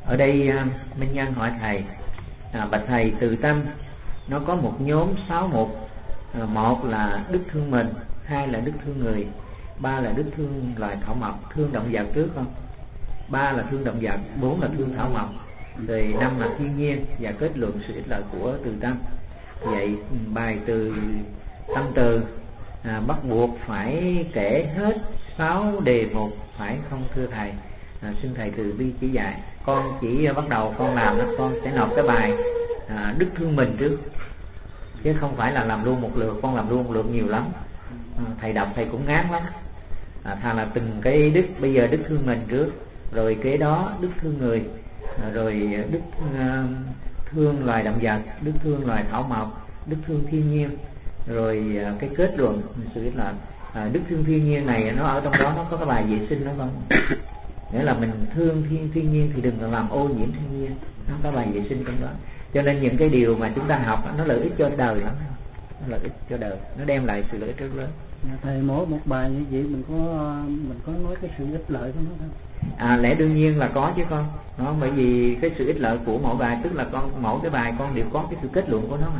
Ở đây Minh Nhân hỏi thầy, bạch thầy, từ tâm nó có một nhóm 6 mục. Một là đức thương mình, hai là đức thương người, ba là đức thương loài thảo mộc, thương động vật trước không? Ba là thương động vật, bốn là thương thảo mộc, rồi năm là thiên nhiên, và kết luận sự ích lợi của từ tâm. Vậy bài từ tâm từ bắt buộc phải kể hết 6 đề mục, phải không thưa thầy? Xin thầy từ bi chỉ dạy. Con chỉ bắt đầu con làm đó, con sẽ nộp cái bài đức thương mình trước, chứ không phải là làm luôn một lượt. Con làm luôn một lượt nhiều lắm, thầy đọc thầy cũng ngán lắm. Thà là từng cái đức. Bây giờ đức thương mình trước, rồi kế đó đức thương người, rồi đức thương loài động vật, đức thương loài thảo mộc, đức thương thiên nhiên, rồi cái kết luận sự ích lợi. Đức thương thiên nhiên này nó ở trong đó nó có cái bài vệ sinh đó không? Nghĩa là mình thương thiên nhiên thì đừng làm ô nhiễm thiên nhiên, nó có bài vệ sinh trong đó. Cho nên những cái điều mà chúng ta học nó lợi ích cho đời lắm, nó lợi ích cho đời, nó đem lại sự lợi ích rất lớn. Thầy mỗi một bài như vậy mình có nói cái sự ích lợi của nó không? Lẽ đương nhiên là có chứ con. Nó bởi vì cái sự ích lợi của mỗi bài, tức là mỗi cái bài con đều có cái sự kết luận của nó mà.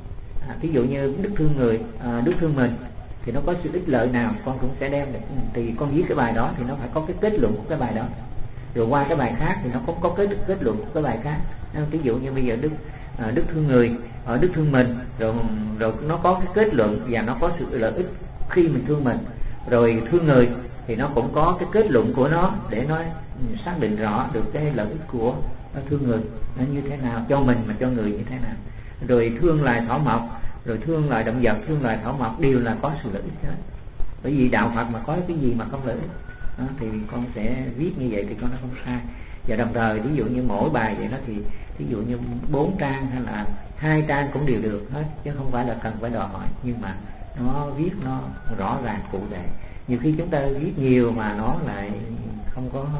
Ví dụ như đức thương người, đức thương mình thì nó có sự ích lợi nào con cũng sẽ đem được. Thì con viết cái bài đó thì nó phải có cái kết luận của cái bài đó, rồi qua cái bài khác thì nó cũng có kết luận của cái bài khác. Ví dụ như bây giờ đức thương người, ở đức thương mình, rồi nó có cái kết luận và nó có sự lợi ích khi mình thương mình. Rồi thương người thì nó cũng có cái kết luận của nó để nó xác định rõ được cái lợi ích của thương người nó như thế nào, cho mình mà cho người như thế nào. Rồi thương loài thảo mộc, rồi thương loài động vật, thương loài thảo mộc đều là có sự lợi ích hết. Bởi vì đạo Phật mà có cái gì mà không lợi ích đó, thì con sẽ viết như vậy thì con nó không sai. Và đồng thời ví dụ như mỗi bài vậy đó thì ví dụ như 4 trang hay là 2 trang cũng đều được hết, chứ không phải là cần phải đòi hỏi. Nhưng mà nó viết nó rõ ràng cụ thể. Nhiều khi chúng ta viết nhiều mà nó lại không có,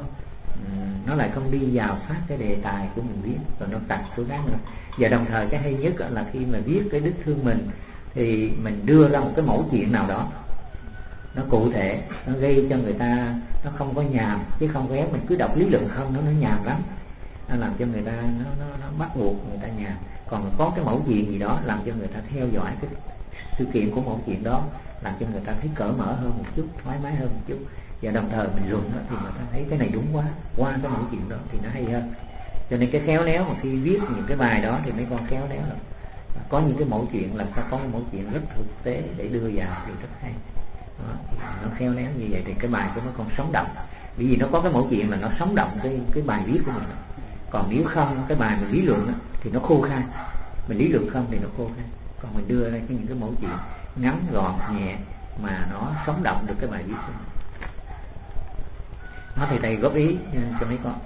nó lại không đi vào sát cái đề tài của mình viết, rồi nó tạch số khác nữa. Và đồng thời cái hay nhất là khi mà viết cái đức thương mình thì mình đưa ra một cái mẫu chuyện nào đó nó cụ thể, nó gây cho người ta nó không có nhàm, chứ không ghé mình cứ đọc lý luận không, nó nhàm lắm, nó làm cho người ta nó bắt buộc người ta nhàm. Còn có cái mẫu chuyện gì đó làm cho người ta theo dõi cái sự kiện của mẫu chuyện đó, làm cho người ta thấy cởi mở hơn một chút, thoải mái hơn một chút. Và đồng thời mình luận đó thì người ta thấy cái này đúng quá, qua cái mẫu chuyện đó thì nó hay hơn. Cho nên cái khéo léo mà khi viết những cái bài đó thì mấy con khéo léo lắm. Có những cái mẫu chuyện làm sao có một mẫu chuyện rất thực tế để đưa vào thì rất hay đó, nó khéo léo như vậy thì cái bài của nó còn sống động. Bởi vì nó có cái mẫu chuyện là nó sống động cái bài viết của mình. Còn nếu không cái bài mình lý luận đó, thì nó khô khan. Mình lý luận không thì nó khô khan. Còn mình đưa ra những cái mẫu chuyện ngắn gọn nhẹ mà nó sống động được cái bài viết của mình. Nó thì thầy góp ý cho mấy con.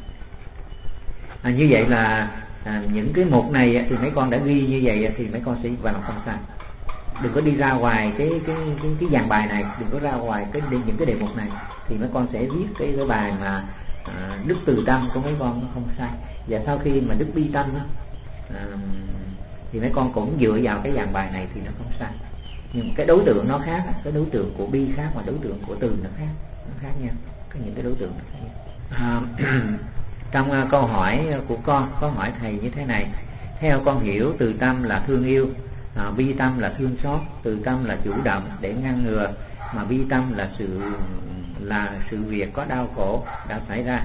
Như vậy là những cái mục này thì mấy con đã ghi như vậy thì mấy con sẽ vào lòng không sai. Đừng có đi ra ngoài cái dàn bài này, đừng có ra ngoài những cái đề mục này, thì mấy con sẽ viết cái bài mà đức từ tâm của mấy con nó không sai. Và sau khi mà đức bi tâm đó, thì mấy con cũng dựa vào cái dàn bài này thì nó không sai. Nhưng cái đối tượng nó khác, cái đối tượng của bi khác và đối tượng của từ nó khác nhau. Có những cái đối tượng nó khác nhau. Trong câu hỏi của con có hỏi thầy như thế này: theo con hiểu từ tâm là thương yêu, bi tâm là thương xót, từ tâm là chủ động để ngăn ngừa, mà bi tâm là sự việc có đau khổ đã xảy ra.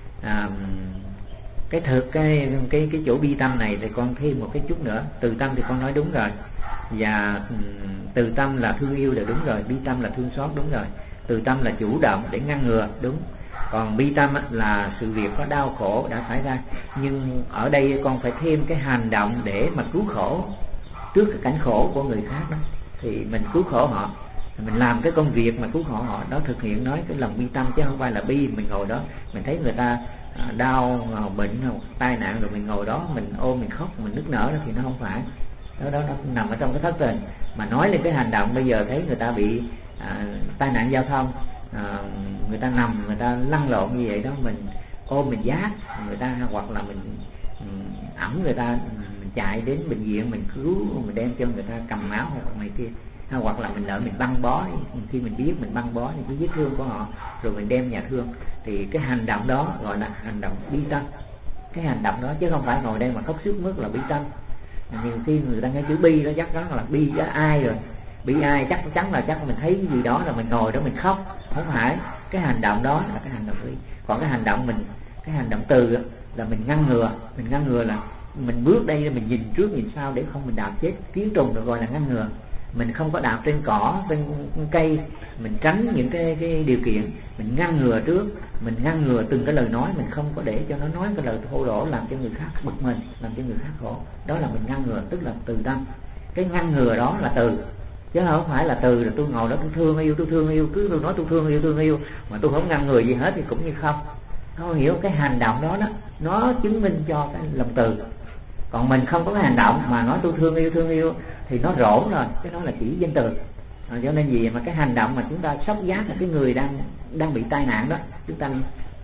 Cái chỗ bi tâm này thì con thêm một cái chút nữa. Từ tâm thì con nói đúng rồi, và từ tâm là thương yêu là đúng rồi, bi tâm là thương xót đúng rồi, từ tâm là chủ động để ngăn ngừa đúng. Còn bi tâm là sự việc có đau khổ đã xảy ra. Nhưng ở đây con phải thêm cái hành động để mà cứu khổ trước cái cảnh khổ của người khác đó, thì mình cứu khổ họ, mình làm cái công việc mà cứu khổ họ đó, thực hiện nói cái lòng bi tâm, chứ không phải là bi mình ngồi đó mình thấy người ta đau bệnh hoặc tai nạn rồi mình ngồi đó mình ôm mình khóc mình nức nở đó, thì nó không phải đó nó nằm ở trong cái thất tình. Mà nói lên cái hành động, bây giờ thấy người ta bị tai nạn giao thông, người ta nằm người ta lăn lộn như vậy đó, mình ôm mình giác người ta, hoặc là mình ẵm người ta, mình chạy đến bệnh viện mình cứu, mình đem cho người ta cầm máu hoặc này kia, hoặc là mình mình băng bó. Khi mình biết mình băng bó những cái vết thương của họ rồi mình đem nhà thương, thì cái hành động đó gọi là hành động bi tâm. cái hành động đó, chứ không phải ngồi đây mà khóc sướt mướt là bi tâm. Nhiều khi người ta nghe chữ bi đó chắc chắn là bi với ai rồi, bi ai chắc chắn là chắc mình thấy cái gì đó là mình ngồi đó mình khóc. Không phải, cái hành động đó là cái hành động bi. Còn cái hành động mình, cái hành động từ là mình ngăn ngừa là mình bước đây mình nhìn trước nhìn sau để không mình đạp chết kiến trùng, được gọi là ngăn ngừa. Mình không có đạp trên cỏ, trên cây, mình tránh những cái điều kiện, mình ngăn ngừa trước, mình ngăn ngừa từng cái lời nói, mình không có để cho nó nói cái lời thô lỗ làm cho người khác bực mình, làm cho người khác khổ. Đó là mình ngăn ngừa, tức là từ tâm. Cái ngăn ngừa đó là từ, chứ không phải là từ là tôi ngồi đó tôi thương yêu, cứ tôi nói tôi thương yêu mà tôi không ngăn ngừa gì hết thì cũng như không. Không hiểu cái hành động đó đó, nó chứng minh cho cái lòng từ. Còn mình không có cái hành động mà nói tôi thương yêu thì nó rỗn rồi, cái đó là chỉ danh từ. Cho nên gì mà cái hành động mà chúng ta sốc giác là cái người đang bị tai nạn đó, chúng ta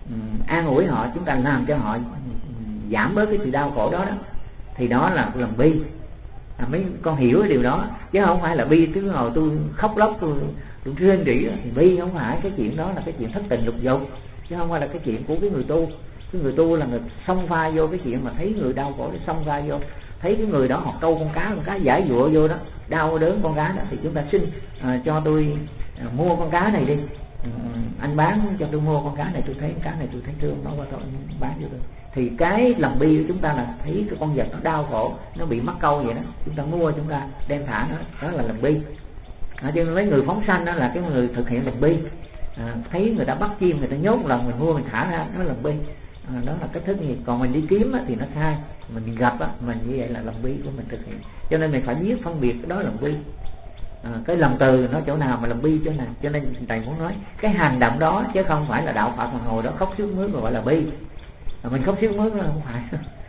an ủi họ, chúng ta làm cho họ giảm bớt cái sự đau khổ đó đó, thì đó là lòng bi. Mấy con hiểu cái điều đó, chứ không phải là bi cứ ngồi tôi khóc lóc tôi rên rỉ. Thì bi không phải, cái chuyện đó là cái chuyện thất tình lục dục, chứ không phải là cái chuyện của cái người tu. Cái người tu là người xông pha vô cái chuyện mà thấy người đau khổ để xông pha vô, thấy cái người đó họ câu con cá giải dụa vô đó, đau đớn con cá đó thì chúng ta xin cho tôi mua con cá này đi, anh bán cho tôi mua con cá này, tôi thấy cá này tôi thấy thương nó qua tôi bán cho tôi. Thì cái lòng bi của chúng ta là thấy cái con vật nó đau khổ, nó bị mắc câu vậy đó, chúng ta mua, chúng ta đem thả nó, đó là lòng bi. Cho nên mấy người phóng sanh đó là cái người thực hiện lòng bi. Thấy người ta bắt chim, người ta nhốt lần mình mua mình thả ra, đó là lòng bi. Đó là cách thức như vậy. Còn mình đi kiếm thì nó sai, mình gặp mình như vậy là lòng bi của mình thực hiện. Cho nên mình phải biết phân biệt đó là lòng bi. Cái lòng từ nó chỗ nào mà lòng bi chỗ nào. Cho nên thầy muốn nói cái hành động đó, chứ không phải là đạo Phật mà ngồi đó khóc sướt mướt rồi gọi là bi. Mình khóc sướt mướt là không phải.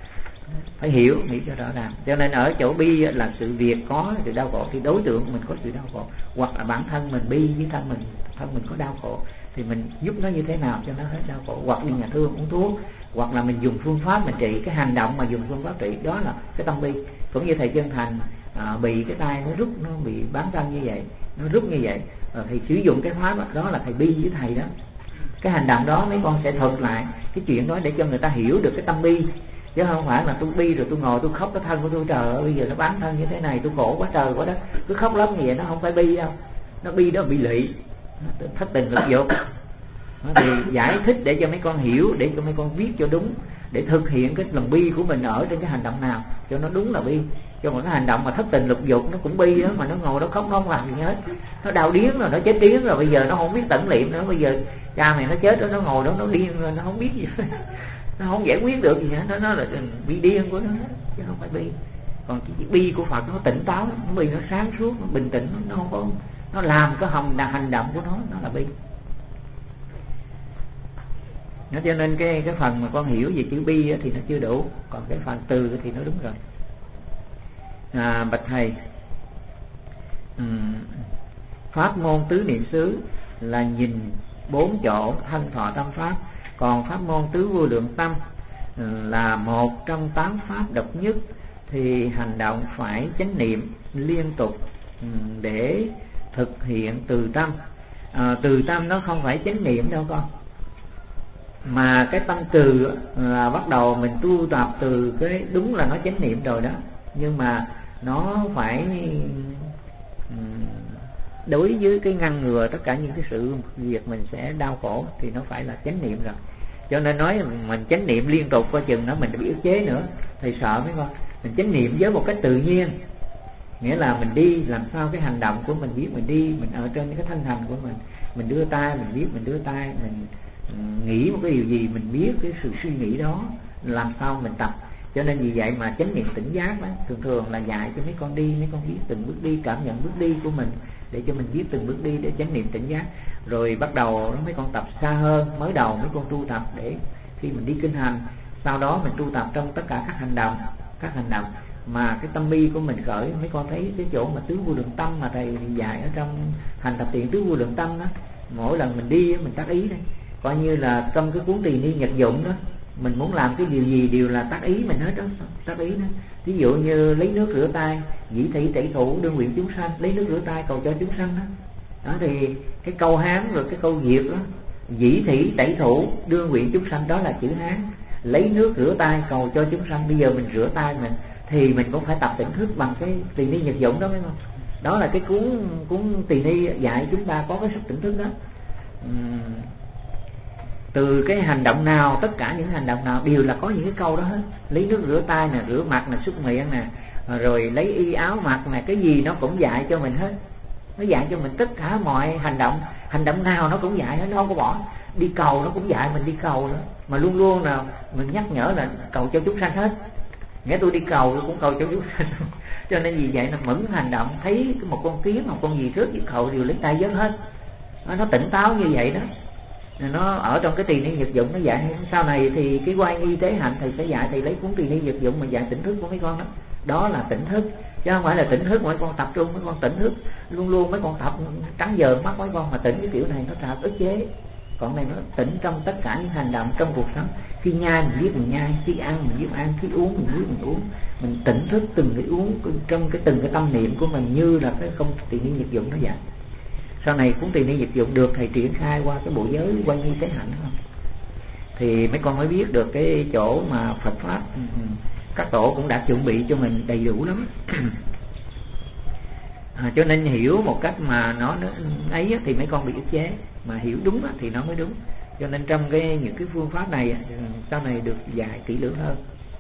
Phải hiểu cho rõ ràng. Cho nên ở chỗ bi là sự việc có sự đau khổ, thì đối tượng mình có sự đau khổ, hoặc là bản thân mình bi với thân mình có đau khổ, thì mình giúp nó như thế nào cho nó hết đau khổ. Hoặc đi nhà thương uống thuốc, hoặc là mình dùng phương pháp mình trị. Cái hành động mà dùng phương pháp trị đó là cái tâm bi. Cũng như thầy Chân Thành bị cái tay nó rút, nó bị bám răng như vậy, nó rút như vậy, thì sử dụng cái pháp đó là thầy bi với thầy đó. Cái hành động đó mấy con sẽ thuật lại cái chuyện đó để cho người ta hiểu được cái tâm bi, chứ không phải là tôi bi rồi tôi ngồi tôi khóc cái thân của tôi, trời ơi bây giờ nó bán thân như thế này tôi khổ quá trời quá đất, cứ khóc lóc như vậy nó không phải bi đâu. Nó bi đó bị lụy, thất tình lục dục. Thì giải thích để cho mấy con hiểu, để cho mấy con viết cho đúng, để thực hiện cái lòng bi của mình ở trên cái hành động nào cho nó đúng là bi. Cho một cái hành động mà thất tình lục dục nó cũng bi đó, mà nó ngồi nó khóc nó không làm gì hết, nó đau điếng rồi, nó chết điếng rồi, bây giờ nó không biết tận liệm nữa. Bây giờ cha mày nó chết đó, nó ngồi đó nó điên rồi, nó không biết gì nó không giải quyết được gì hết, nó là bị điên của nó chứ không phải bi. Còn cái bi của Phật nó tỉnh táo, nó bi nó sáng suốt, nó bình tĩnh, nó không có, nó làm cái hành động của nó là bi. Cho nên cái phần mà con hiểu về chữ bi thì nó chưa đủ, còn cái phần từ thì nó đúng rồi. Bạch thầy, pháp môn tứ niệm xứ là nhìn 4 chỗ thân thọ tâm pháp, còn pháp môn tứ vô lượng tâm là một trong 8 pháp độc nhất, thì hành động phải chánh niệm liên tục để thực hiện từ tâm. Từ tâm nó không phải chánh niệm đâu con, mà cái tâm từ là bắt đầu mình tu tập từ cái đúng là nó chánh niệm rồi đó, nhưng mà nó phải đối với cái ngăn ngừa tất cả những cái sự việc mình sẽ đau khổ thì nó phải là chánh niệm rồi. Cho nên nói mình chánh niệm liên tục coi chừng nó mình bị ức chế nữa, thầy sợ mấy con. Mình chánh niệm với một cách tự nhiên, nghĩa là mình đi làm sao cái hành động của mình biết mình đi, mình ở trên cái thân hành của mình đưa tay mình biết mình đưa tay, mình nghĩ một cái điều gì mình biết cái sự suy nghĩ đó, làm sao mình tập. Cho nên vì vậy mà chánh niệm tỉnh giác đó, thường là dạy cho mấy con đi, mấy con biết từng bước đi, cảm nhận bước đi của mình, để cho mình biết từng bước đi để chánh niệm tỉnh giác. Rồi bắt đầu mấy con tập xa hơn, mới đầu mấy con tu tập để khi mình đi kinh hành, sau đó mình tu tập trong tất cả các hành động mà cái tâm bi của mình khởi. Mấy con thấy cái chỗ mà tứ vô lượng tâm mà thầy dạy ở trong hành tập tiện tứ vô lượng tâm đó, mỗi lần mình đi mình tác ý đây, coi như là trong cái cuốn Tỳ Ni Nhật Dụng đó, mình muốn làm cái điều gì đều là tác ý mình hết đó, tác ý đó. Ví dụ như lấy nước rửa tay, dĩ thị tẩy thủ đương nguyện chúng sanh, lấy nước rửa tay cầu cho chúng sanh đó. Đó thì cái câu Hán rồi cái câu Việt đó, dĩ thị tẩy thủ đương nguyện chúng sanh, đó là chữ Hán. lấy nước rửa tay cầu cho chúng sanh. Bây giờ mình rửa tay mình thì mình cũng phải tập tỉnh thức bằng cái tỳ ni nhật dụng đó, phải không? Đó là cái cuốn tỳ ni dạy chúng ta có cái sức tỉnh thức đó. Từ cái hành động nào, tất cả những hành động nào đều là có những cái câu đó hết. Lấy nước rửa tay nè, rửa mặt nè, súc miệng nè, rồi lấy y áo mặc nè, cái gì nó cũng dạy cho mình hết. Nó dạy cho mình tất cả mọi hành động nào nó cũng dạy hết, nó không có bỏ. Đi cầu nó cũng dạy mình đi cầu nữa, mà luôn luôn là mình nhắc nhở là cầu cho chúng sanh hết. Nghe tôi đi cầu tôi cũng cầu cho chúng sanh. Cho nên vì vậy là mẫn hành động, thấy một con kiến một con gì rớt dưới cầu đều lấy tay vớt hết. Nó tỉnh táo như vậy đó. Nó ở trong cái tỳ ni nhật dụng nó dạy. Sau này thì cái quan y tế hạnh thầy sẽ dạy, thầy lấy cuốn tỳ ni nhật dụng mà dạy tỉnh thức của mấy con đó. Đó là tỉnh thức, chứ không phải là tỉnh thức mấy con tập trung, mấy con tỉnh thức luôn luôn mấy con tập trắng giờ mắt mấy con mà tỉnh cái kiểu này nó tạo ức chế. Còn này nó tỉnh trong tất cả những hành động trong cuộc sống. Khi nhai mình biết mình nhai, khi ăn mình biết ăn, khi uống mình biết mình uống. Mình tỉnh thức từng cái uống trong từng cái tâm niệm của mình, như là cái không tỳ ni nhật dụng nó vậy. Sau này cuốn tỳ ni nhật dụng được thầy triển khai qua cái bộ giới quan nghi tế hạnh không, thì mấy con mới biết được cái chỗ mà Phật pháp các tổ cũng đã chuẩn bị cho mình đầy đủ lắm. Cho nên hiểu một cách mà nó ấy thì mấy con bị ức chế, mà hiểu đúng thì nó mới đúng. Cho nên trong những cái phương pháp này sau này được dạy kỹ lưỡng hơn.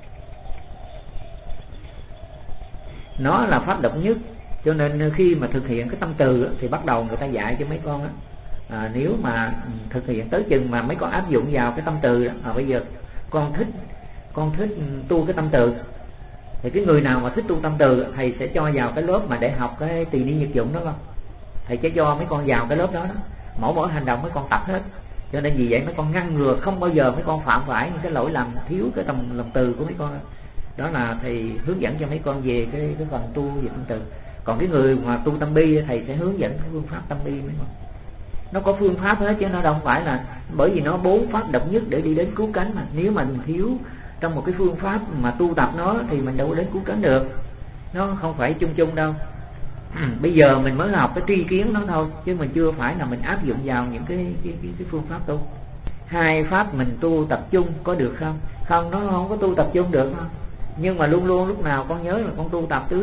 Nó là pháp độc nhất, cho nên khi mà thực hiện cái tâm từ thì bắt đầu người ta dạy cho mấy con nếu mà thực hiện tới chừng mà mấy con áp dụng vào cái tâm từ bây giờ con thích tu cái tâm từ, thì cái người nào mà thích tu tâm từ thầy sẽ cho vào cái lớp mà để học cái tỳ ni nhật dụng đó không, thầy sẽ cho mấy con vào cái lớp đó, mỗi hành động mấy con tập hết. Cho nên vì vậy mấy con ngăn ngừa không bao giờ mấy con phạm phải những cái lỗi lầm thiếu cái lòng từ của mấy con. Đó là thầy hướng dẫn cho mấy con về cái phần tu về tâm từ. Còn cái người mà tu tâm bi thầy sẽ hướng dẫn cái phương pháp tâm bi mấy con. Nó có phương pháp hết chứ nó đâu phải là bởi vì nó 4 pháp độc nhất để đi đến cứu cánh mà. Nếu mà mình thiếu trong một cái phương pháp mà tu tập nó thì mình đâu có đến cứu cánh được. Nó không phải chung chung đâu. Bây giờ mình mới học cái tri kiến nó thôi, chứ mình chưa phải là mình áp dụng vào những cái phương pháp tu. 2 pháp mình tu tập trung có được không? Không, nó không có tu tập trung được không? Nhưng mà luôn luôn lúc nào con nhớ là con tu tập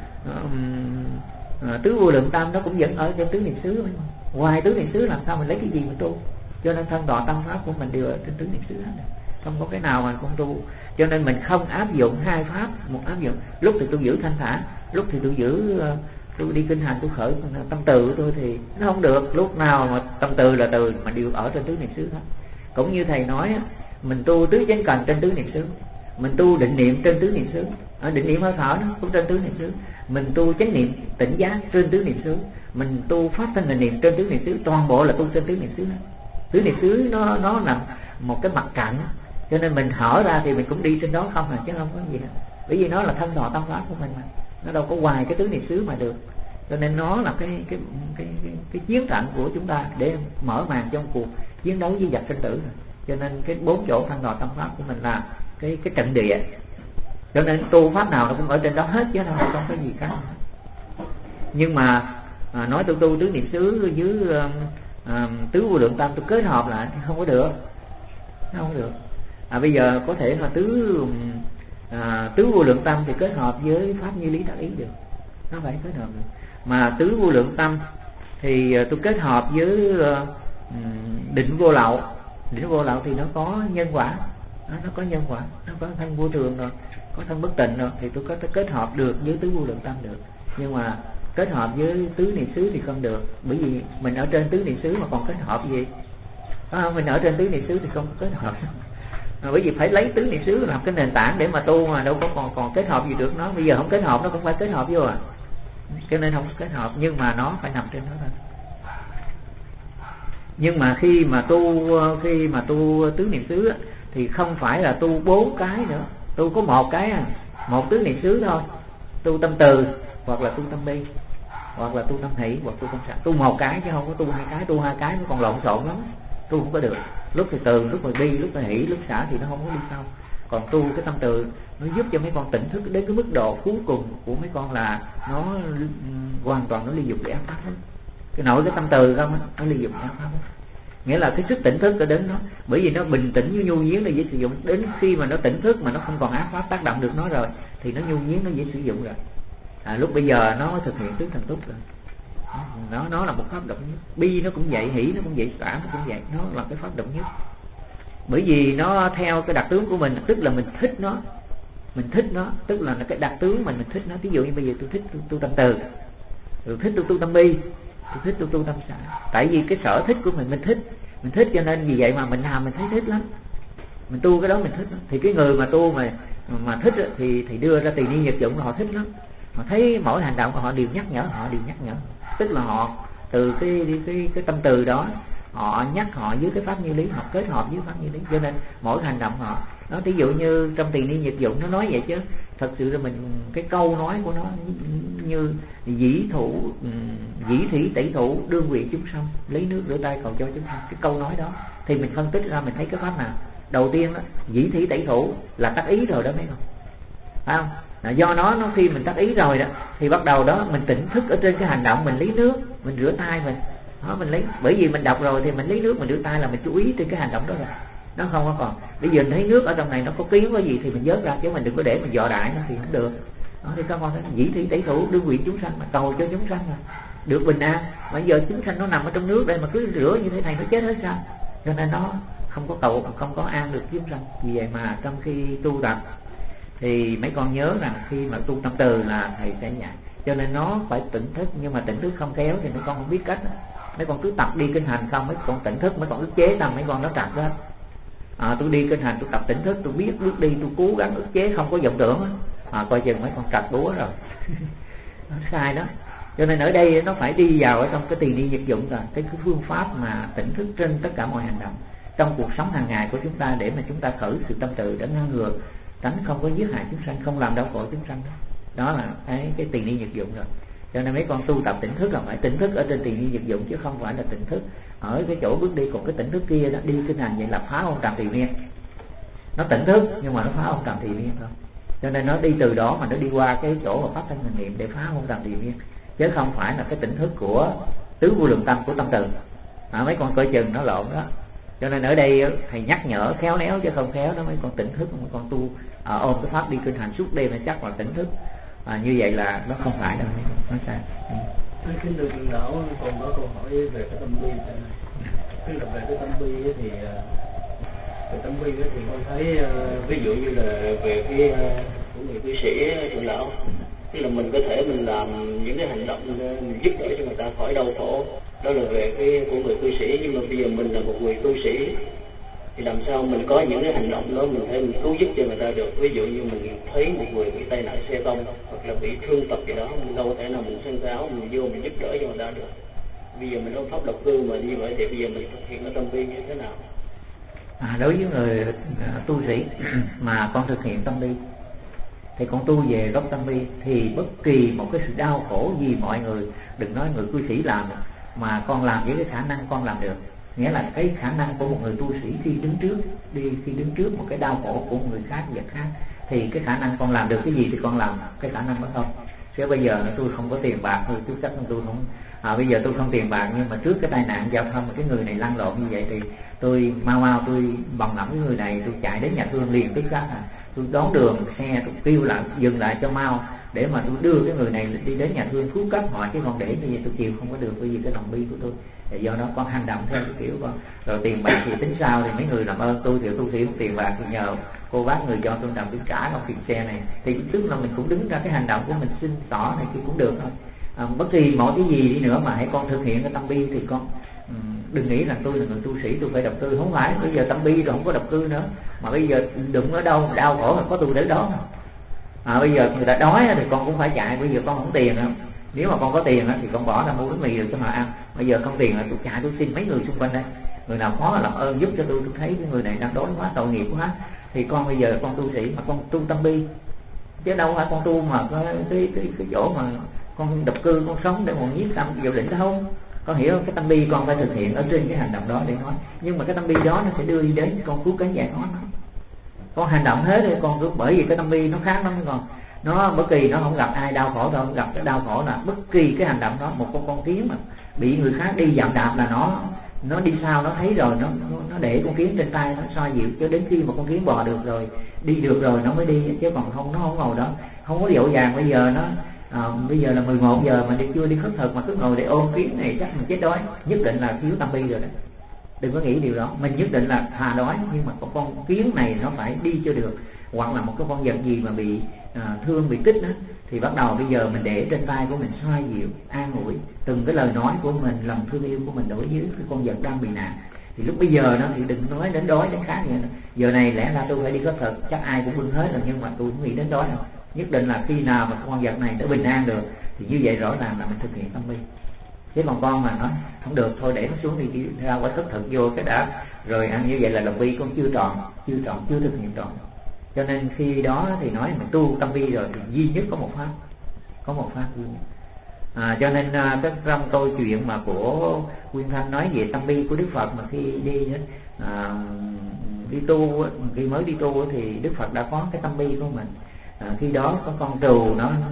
tứ vô lượng tâm nó cũng vẫn ở trên tứ niệm xứ. Ngoài tứ niệm xứ làm sao mình lấy cái gì mà tu? Cho nên thân đọa tâm pháp của mình đều ở trên tứ niệm xứ hết, không có cái nào mà không tu. Cho nên mình không áp dụng 2 pháp, một áp dụng lúc thì tôi giữ thanh thản, lúc thì tôi giữ tôi đi kinh hành tôi khởi tâm từ của tôi thì nó không được. Lúc nào mà tâm từ là từ mà đều ở trên tứ niệm xứ hết. Cũng như thầy nói mình tu tứ chánh cần trên tứ niệm xứ, mình tu định niệm trên tứ niệm xứ, định niệm hơi thở nó cũng trên tứ niệm xứ, mình tu chánh niệm tỉnh giác trên tứ niệm xứ, mình tu pháp thanh định niệm trên tứ niệm xứ, toàn bộ là tu trên tứ niệm xứ. Tứ niệm xứ nó là một cái mặt cạnh, cho nên mình hở ra thì mình cũng đi trên đó không chứ không có gì hết. Bởi vì nó là thân đọa tâm pháp của mình mà, nó đâu có ngoài cái tứ niệm xứ mà được. Cho nên nó là cái chiến trận của chúng ta để mở màn trong cuộc chiến đấu với vật sinh tử. Cho nên cái 4 chỗ thân đọa tâm pháp của mình là cái trận địa. Cho nên tu pháp nào nó cũng ở trên đó hết chứ nó không có gì khác. Nhưng mà nói tôi tu tứ niệm xứ với tứ vô lượng tâm tôi kết hợp lại thì không có được, nó không được. Bây giờ có thể là tứ vô lượng tâm thì kết hợp với pháp như lý tác ý được, nó phải kết hợp được. Mà tứ vô lượng tâm thì tôi kết hợp với định vô lậu. Định vô lậu thì nó có nhân quả, nó có nhân quả, nó có thân vô thường rồi, có thân bất tịnh rồi, thì tôi có thể kết hợp được với tứ vô lượng tâm được. Nhưng mà kết hợp với tứ niệm xứ thì không được, bởi vì mình ở trên tứ niệm xứ mà còn kết hợp gì? Mình ở trên tứ niệm xứ thì không kết hợp. Bởi vì phải lấy tứ niệm xứ làm cái nền tảng để mà tu, mà đâu có còn kết hợp gì được nó. Bây giờ không kết hợp nó cũng phải kết hợp vô cho nên không kết hợp, nhưng mà nó phải nằm trên đó thôi. Nhưng mà khi mà tu tứ niệm xứ thì không phải là tu 4 cái nữa, tu có một cái một tứ niệm xứ thôi. Tu tâm từ hoặc là tu tâm bi, hoặc là tu tâm hỷ, hoặc tu tâm sạch. Tu một cái chứ không có tu 2 cái. Tu 2 cái nó còn lộn xộn lắm, tu không có được. Lúc thì từ, lúc thì bi, lúc thì hỷ, lúc xả thì nó không có đi sâu. Còn tu cái tâm từ nó giúp cho mấy con tỉnh thức đến cái mức độ cuối cùng của mấy con là nó hoàn toàn nó ly dục để áp pháp hết. Cái nổi cái tâm từ không nó ly dục áp pháp hết. Nghĩa là cái sức tỉnh thức ở đến nó, bởi vì nó bình tĩnh như nhu nhiếng là dễ sử dụng. Đến khi mà nó tỉnh thức mà nó không còn ác pháp tác động được nó rồi thì nó nhu nhiếng, nó dễ sử dụng rồi. Lúc bây giờ nó thực hiện tứ thần túc rồi. Nó là một pháp động nhất. Bi nó cũng vậy, hỷ nó cũng vậy, xả nó cũng vậy, nó là cái pháp động nhất. Bởi vì nó theo cái đặc tướng của mình, tức là mình thích nó, tức là cái đặc tướng mình thích nó. Ví dụ như bây giờ tôi thích tu tâm từ, tôi thích tu tâm bi, tôi thích tu tâm xả. Tại vì cái sở thích của mình thích cho nên vì vậy mà mình làm mình thấy thích lắm, mình tu cái đó mình thích lắm. Thì cái người mà tu mà thích thì đưa ra tỳ ni nhật dụng là họ thích lắm. Họ thấy mỗi hành động của họ đều nhắc nhở, tức là họ từ cái tâm từ đó họ nhắc họ dưới cái pháp như lý, họ kết hợp với pháp như lý, cho nên mỗi hành động họ nó, ví dụ như trong tỳ ni nhật dụng nó nói vậy, chứ thật sự là mình cái câu nói của nó như dĩ thủy tẩy thủ đương nguyện chúng sanh, lấy nước rửa tay cầu cho chúng sanh. Cái câu nói đó thì mình phân tích ra mình thấy cái pháp nào đầu tiên đó, dĩ thủy tẩy thủ là tác ý rồi đó mấy không, phải không? Do nó khi mình tác ý rồi đó thì bắt đầu đó mình tỉnh thức ở trên cái hành động, mình lấy nước mình rửa tay mình đó, mình lấy, bởi vì mình đọc rồi thì mình lấy nước mình rửa tay là mình chú ý trên cái hành động đó rồi, nó không có còn. Bây giờ mình thấy nước ở trong này nó có kiến có gì thì mình vớt ra, chứ mình đừng có để mình dò đại nó thì không được đó. Thì các con thấy dĩ thủy tẩy thủ đương nguyện chúng sanh, mà cầu cho chúng sanh là được bình an. Bây giờ chúng sanh nó nằm ở trong nước đây mà cứ rửa như thế này nó chết hết sao? Cho nên nó không có cầu, không có an được chúng sanh. Vì vậy mà trong khi tu tập thì mấy con nhớ rằng khi mà tu tâm từ là thầy sẽ dạy, cho nên nó phải tỉnh thức, nhưng mà tỉnh thức không khéo thì mấy con không biết cách. Mấy con cứ tập đi kinh hành không, mấy con tỉnh thức, mấy con ức chế tâm, mấy con nó trật hết. Tôi đi kinh hành tôi tập tỉnh thức, tôi biết bước đi, tôi cố gắng ức chế không có vọng tưởng coi chừng mấy con trật búa rồi. Nó sai đó. Cho nên ở đây nó phải đi vào ở trong cái tỳ ni nhật dụng rồi, cái phương pháp mà tỉnh thức trên tất cả mọi hành động trong cuộc sống hàng ngày của chúng ta, để mà chúng ta khởi sự tâm từ để ngăn ngừa, tránh không có giết hại chúng sanh, không làm đau khổ chúng sanh. Đó là cái tỳ ni nhật dụng rồi. Cho nên mấy con tu tập tỉnh thức là phải tỉnh thức ở trên tỳ ni nhật dụng, chứ không phải là tỉnh thức ở cái chỗ bước đi. Còn cái tỉnh thức kia đó, đi kinh hành vậy là phá ông trầm tỳ miên. Nó tỉnh thức nhưng mà nó phá ông trầm tỳ miên thôi. Cho nên nó đi từ đó mà nó đi qua cái chỗ mà pháp thân hành niệm để phá ông trầm tỳ miên, chứ không phải là cái tỉnh thức của tứ vô lượng tâm của tâm từ. Mấy con coi chừng nó lộn đó. Cho nên ở đây thầy nhắc nhở khéo léo chứ không khéo đó. Mấy con tỉnh thức, mấy con tu ôm cái pháp đi kinh hành suốt đêm nó chắc là tỉnh thức. Như vậy là nó không phải đâu. Nó sai. Cái đường trường đạo còn có câu hỏi về cái tâm bi. Cái là về cái tâm bi thì về tâm bi thì con thấy ví dụ như là về cái của người cư sĩ trưởng lão, tức là mình có thể mình làm những cái hành động mình giúp đỡ cho người ta khỏi đau khổ, đó là về cái của người cư sĩ. Nhưng mà bây giờ mình là một người tu sĩ thì làm sao mình có những cái hành động đó mình thể mình cứu giúp cho người ta được. Ví dụ như mình thấy một người bị tai nạn xe tông hoặc là bị thương tật gì đó, mình đâu có thể nào mình sân sáo mình vô mình giúp đỡ cho người ta được. Bây giờ mình có pháp độc cư mà như vậy thì bây giờ mình thực hiện cái tâm bi như thế nào? Đối với người tu sĩ mà con thực hiện tâm bi thì con tu về gốc tâm bi, thì bất kỳ một cái sự đau khổ gì mọi người, đừng nói người cư sĩ làm, mà con làm với cái khả năng con làm được. Nghĩa là cái khả năng của một người tu sĩ khi đứng trước một cái đau khổ của người khác, vật khác, thì cái khả năng con làm được cái gì thì con làm cái khả năng đó thôi. Chứ bây giờ tôi không có tiền bạc thôi, chứ chắc tôi không. Bây giờ tôi không tiền bạc, nhưng mà trước cái tai nạn giao thông mà cái người này lăn lộn như vậy thì tôi mau tôi bằng lòng cái người này, tôi chạy đến nhà thương liền tức khắc tôi đón đường xe, tôi kêu lại dừng lại cho mau để mà tôi đưa cái người này đi đến nhà thương cứu cấp họ, chứ còn để như vậy tôi chịu không có được, bởi vì cái lòng bi của tôi. Thì do đó con hành động theo cái kiểu con. Rồi tiền bạc thì tính sao, thì mấy người làm ơn tôi thì tu sĩ không tiền bạc thì nhờ cô bác người cho tôi làm tôi trả công tiền xe này, thì tức là mình cũng đứng ra cái hành động của mình xin tỏ này kia cũng được thôi. Bất kỳ mọi cái gì đi nữa mà hãy con thực hiện cái tâm bi thì con đừng nghĩ rằng tôi là người tu sĩ tôi phải độc cư, không phải. Bây giờ tâm bi rồi không có độc cư nữa, mà bây giờ đụng ở đâu đau khổ là có tôi đến đó. Bây giờ người ta đói thì con cũng phải chạy. Bây giờ con không tiền nữa, nếu mà con có tiền thì con bỏ ra mua bánh mì được cho họ ăn. Bây giờ không tiền là tôi chạy tôi xin mấy người xung quanh đây, người nào khó làm ơn giúp cho tôi thấy cái người này đang đói quá, tội nghiệp quá. Thì con bây giờ con tu sĩ mà con tu tâm bi, chứ đâu phải con tu mà cái chỗ mà con độc cư con sống để một nhiếp tâm vào định đâu. Con hiểu không? Cái tâm bi con phải thực hiện ở trên cái hành động đó để nói. Nhưng mà cái tâm bi đó nó sẽ đưa đi đến con cứu cánh giải thoát nó. Con hành động hết thì con cứ, bởi vì cái tâm bi nó khác lắm. Còn nó bất kỳ nó không gặp ai đau khổ đâu, gặp cái đau khổ là bất kỳ cái hành động đó. Một con kiến mà bị người khác đi dậm đạp là nó đi sau nó thấy rồi, nó để con kiến trên tay nó xoa dịu, cho đến khi mà con kiến bò được rồi, đi được rồi nó mới đi, chứ còn không nó không ngồi đó, không có dội vàng. Bây giờ bây giờ là 11 giờ mà chưa đi khất thực mà cứ ngồi để ôm kiến này chắc mình chết đói, nhất định là thiếu tâm bi rồi đó. Đừng có nghĩ điều đó, mình nhất định là thà đói nhưng mà con kiến này nó phải đi cho được, hoặc là một cái con vật gì mà bị thương, bị kích đó, thì bắt đầu bây giờ mình để trên tay của mình xoa dịu, an ủi từng cái lời nói của mình, lòng thương yêu của mình đối với cái con vật đang bị nạn. Thì lúc bây giờ đó thì đừng nói đến đói đến khác vậy. Giờ này lẽ ra tôi phải đi khất thực, chắc ai cũng bưng hết rồi, nhưng mà tôi không nghĩ đến đói đâu. Nhất định là khi nào mà con vật này nó bình an được thì như vậy rõ ràng là mình thực hiện tâm bi. Chứ còn con mà nói không được thôi để nó xuống đi, ra quả khất thực vô cái đã rồi ăn, như vậy là lòng bi con chưa tròn, chưa thực hiện tròn. Cho nên khi đó thì nói mình tu tâm bi rồi thì duy nhất có một pháp duy nhất. Cho nên trong câu chuyện mà của Nguyên Thanh nói về tâm bi của Đức Phật mà khi đi tu, khi mới đi tu thì Đức Phật đã có cái tâm bi của mình. Khi đó có con trù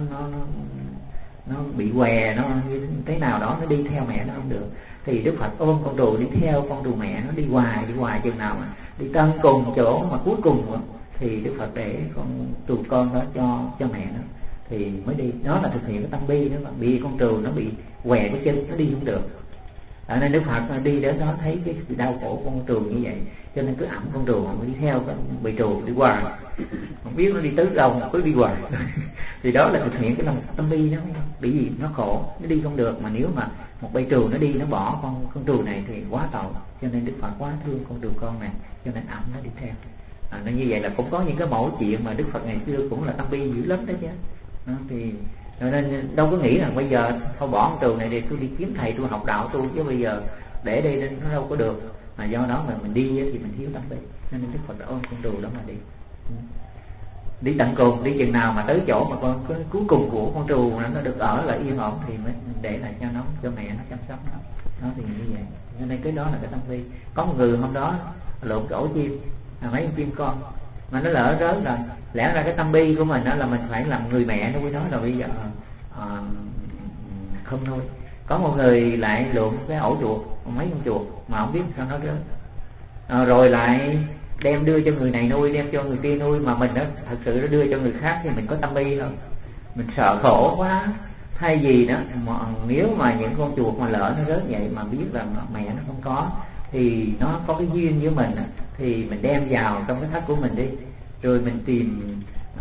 nó bị què, nó như thế nào đó nó đi theo mẹ nó không được, thì Đức Phật ôm con trù đi theo con trù mẹ nó đi hoài chừng nào mà đi tới cùng chỗ mà cuối cùng thì Đức Phật để con trù con đó cho mẹ nó thì mới đi. Đó là thực hiện cái tâm bi đó. Bị con trù nó bị què cái chân, nó đi không được, nên Đức Phật đi đến đó thấy cái sự đau khổ của con trù như vậy, cho nên cứ ẵm con trù mà đi theo cái bị trù đi hoài, không biết nó đi tới đâu mà cứ đi hoài. Thì đó là thực hiện cái lòng tâm bi đó. Bởi vì nó khổ, nó đi không được, mà nếu mà một bầy trù nó đi, nó bỏ con trù này thì quá tội, cho nên Đức Phật quá thương con trù con này, cho nên ẵm nó đi theo. Nên như vậy là cũng có những cái mẫu chuyện mà Đức Phật ngày xưa cũng là tâm bi dữ lắm đó chứ. Thì nên đâu có nghĩ là bây giờ thôi bỏ con trù này để tôi đi kiếm thầy tôi học đạo tu, chứ bây giờ để đây nó đâu có được. Mà do đó mà mình đi thì mình thiếu tâm bi, nên Đức Phật đã ôm con trù đó mà đi tận cùng, đi chừng nào mà tới chỗ mà con cái cuối cùng của con trù nó được ở lại yên ổn thì mới để lại cho nó, cho mẹ nó chăm sóc nó. Nó thì như vậy, cho nên cái đó là cái tâm bi. Có một người hôm đó lộn cổ chim, mấy con chim con mà nó lỡ rớt rồi, lẽ ra cái tâm bi của mình đó là mình phải làm người mẹ nuôi nó, rồi bây giờ không nuôi. Có một người lại lượm cái ổ chuột, mấy con chuột mà không biết sao nó rớt, rồi lại đem đưa cho người này nuôi, đem cho người kia nuôi, mà mình đó thật sự nó đưa cho người khác thì mình có tâm bi không? Mình sợ khổ quá. Thay vì đó nếu mà những con chuột mà lỡ nó rớt vậy mà biết rằng mẹ nó không có thì nó có cái duyên với mình, thì mình đem vào trong cái thất của mình đi, rồi mình tìm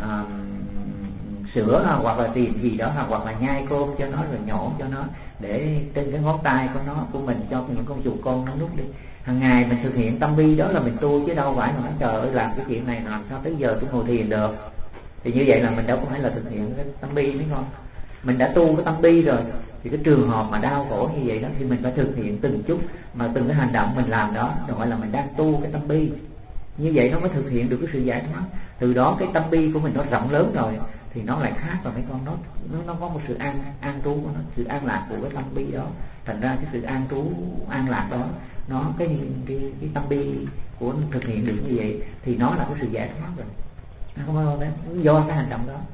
sữa hoặc là tìm gì đó, hoặc là nhai cơm cho nó rồi nhổ cho nó để trên cái ngón tay của mình cho những con chuột con nó nuốt đi. Hàng ngày mình thực hiện tâm bi, đó là mình tu, chứ đâu phải mà nói trời ơi làm cái chuyện này làm sao tới giờ tôi ngồi thiền được. Thì như vậy là mình đâu có phải là thực hiện cái tâm bi nữa không. Mình đã tu cái tâm bi rồi thì cái trường hợp mà đau khổ như vậy đó thì mình phải thực hiện từng chút, mà từng cái hành động mình làm đó gọi là mình đang tu cái tâm bi. Như vậy nó mới thực hiện được cái sự giải thoát. Từ đó cái tâm bi của mình nó rộng lớn rồi thì nó lại khác rồi mấy con. Nó có một sự an trú của nó, sự an lạc của cái tâm bi đó. Thành ra cái sự an trú an lạc đó, nó cái tâm bi của nó thực hiện được như vậy thì nó là cái sự giải thoát rồi. Không đấy, do cái hành động đó.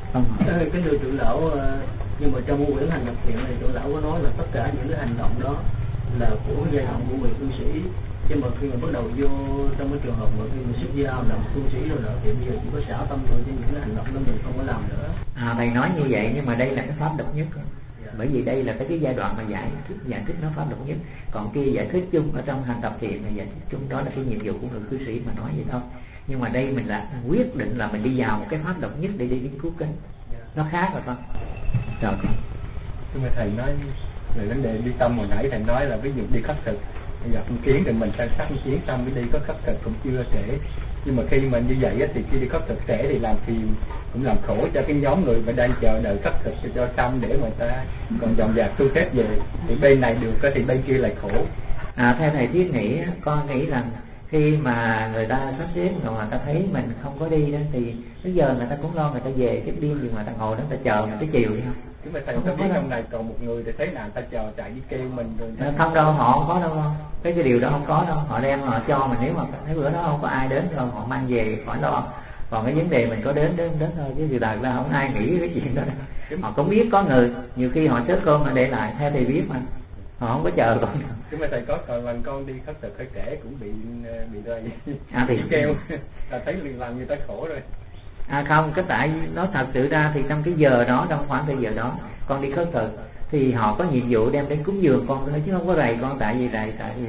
Cái điều trưởng lão, nhưng mà trong quyển hành nhập thiện này trưởng lão có nói là tất cả những cái hành động đó là của giai đoạn của người tu sĩ, nhưng mà khi mà bắt đầu vô trong cái trường hợp mà khi mình xuất gia làm tu sĩ rồi đó thì bây giờ chỉ có xả tâm thôi, chứ những cái hành động đó mình không có làm nữa. Thầy nói như vậy, nhưng mà đây là cái pháp độc nhất. Bởi vì đây là cái giai đoạn mà giải thích nó pháp độc nhất, còn kia giải thích chung ở trong hành tập thiện là giải thích chung, đó là cái nhiệm vụ của người cư sĩ mà nói vậy thôi. Nhưng mà đây mình là quyết định là mình đi vào một cái pháp độc nhất để đi đến cứu cánh, nó khác rồi con. Rồi con. Nhưng mà thầy nói về vấn đề đi tâm hồi nãy thầy nói là ví dụ đi khất thực, bây giờ con kiến thì mình sai sắc con kiến xong mới đi có khất thực cũng chưa trễ. Nhưng mà khi mà như vậy thì khi đi khất thực trễ thì làm phiền, cũng làm khổ cho cái nhóm người mà đang chờ đợi khất thực cho xong để mà ta còn dọn dẹp tu xếp về, thì bên này được thì bên kia lại khổ. Theo thầy Thiết nghĩ, con nghĩ rằng khi mà người ta sắp xếp rồi người ta thấy mình không có đi đó thì bây giờ người ta cũng lo người ta về, cái đêm gì mà ta ngồi đó ta chờ mình tới chiều đi không? Chứ mà thầy không biết trong này còn một người thì thế nào ta chờ chạy đi kêu mình rồi. Không đâu, họ không có đâu không. Cái điều đó không có đâu, họ đem họ cho mình, nếu mà thấy bữa đó không có ai đến rồi họ mang về khỏi lo. Còn cái vấn đề mình có đến thôi, chứ từ đời ra không ai nghĩ cái chuyện đó đâu. Họ cũng biết có người nhiều khi họ xếp cơm mà để lại, theo thầy biết mà họ không có chờ con. Nhưng mà thầy có còn lần con đi khất thực hơi trễ cũng bị rơi thì kêu là thấy liền làm người ta khổ rồi. Không, cái tại nói thật sự ra thì trong cái giờ đó, trong khoảng thời giờ đó con đi khất thực thì họ có nhiệm vụ đem đến cúng dường con thôi, chứ không có rầy con. Tại vì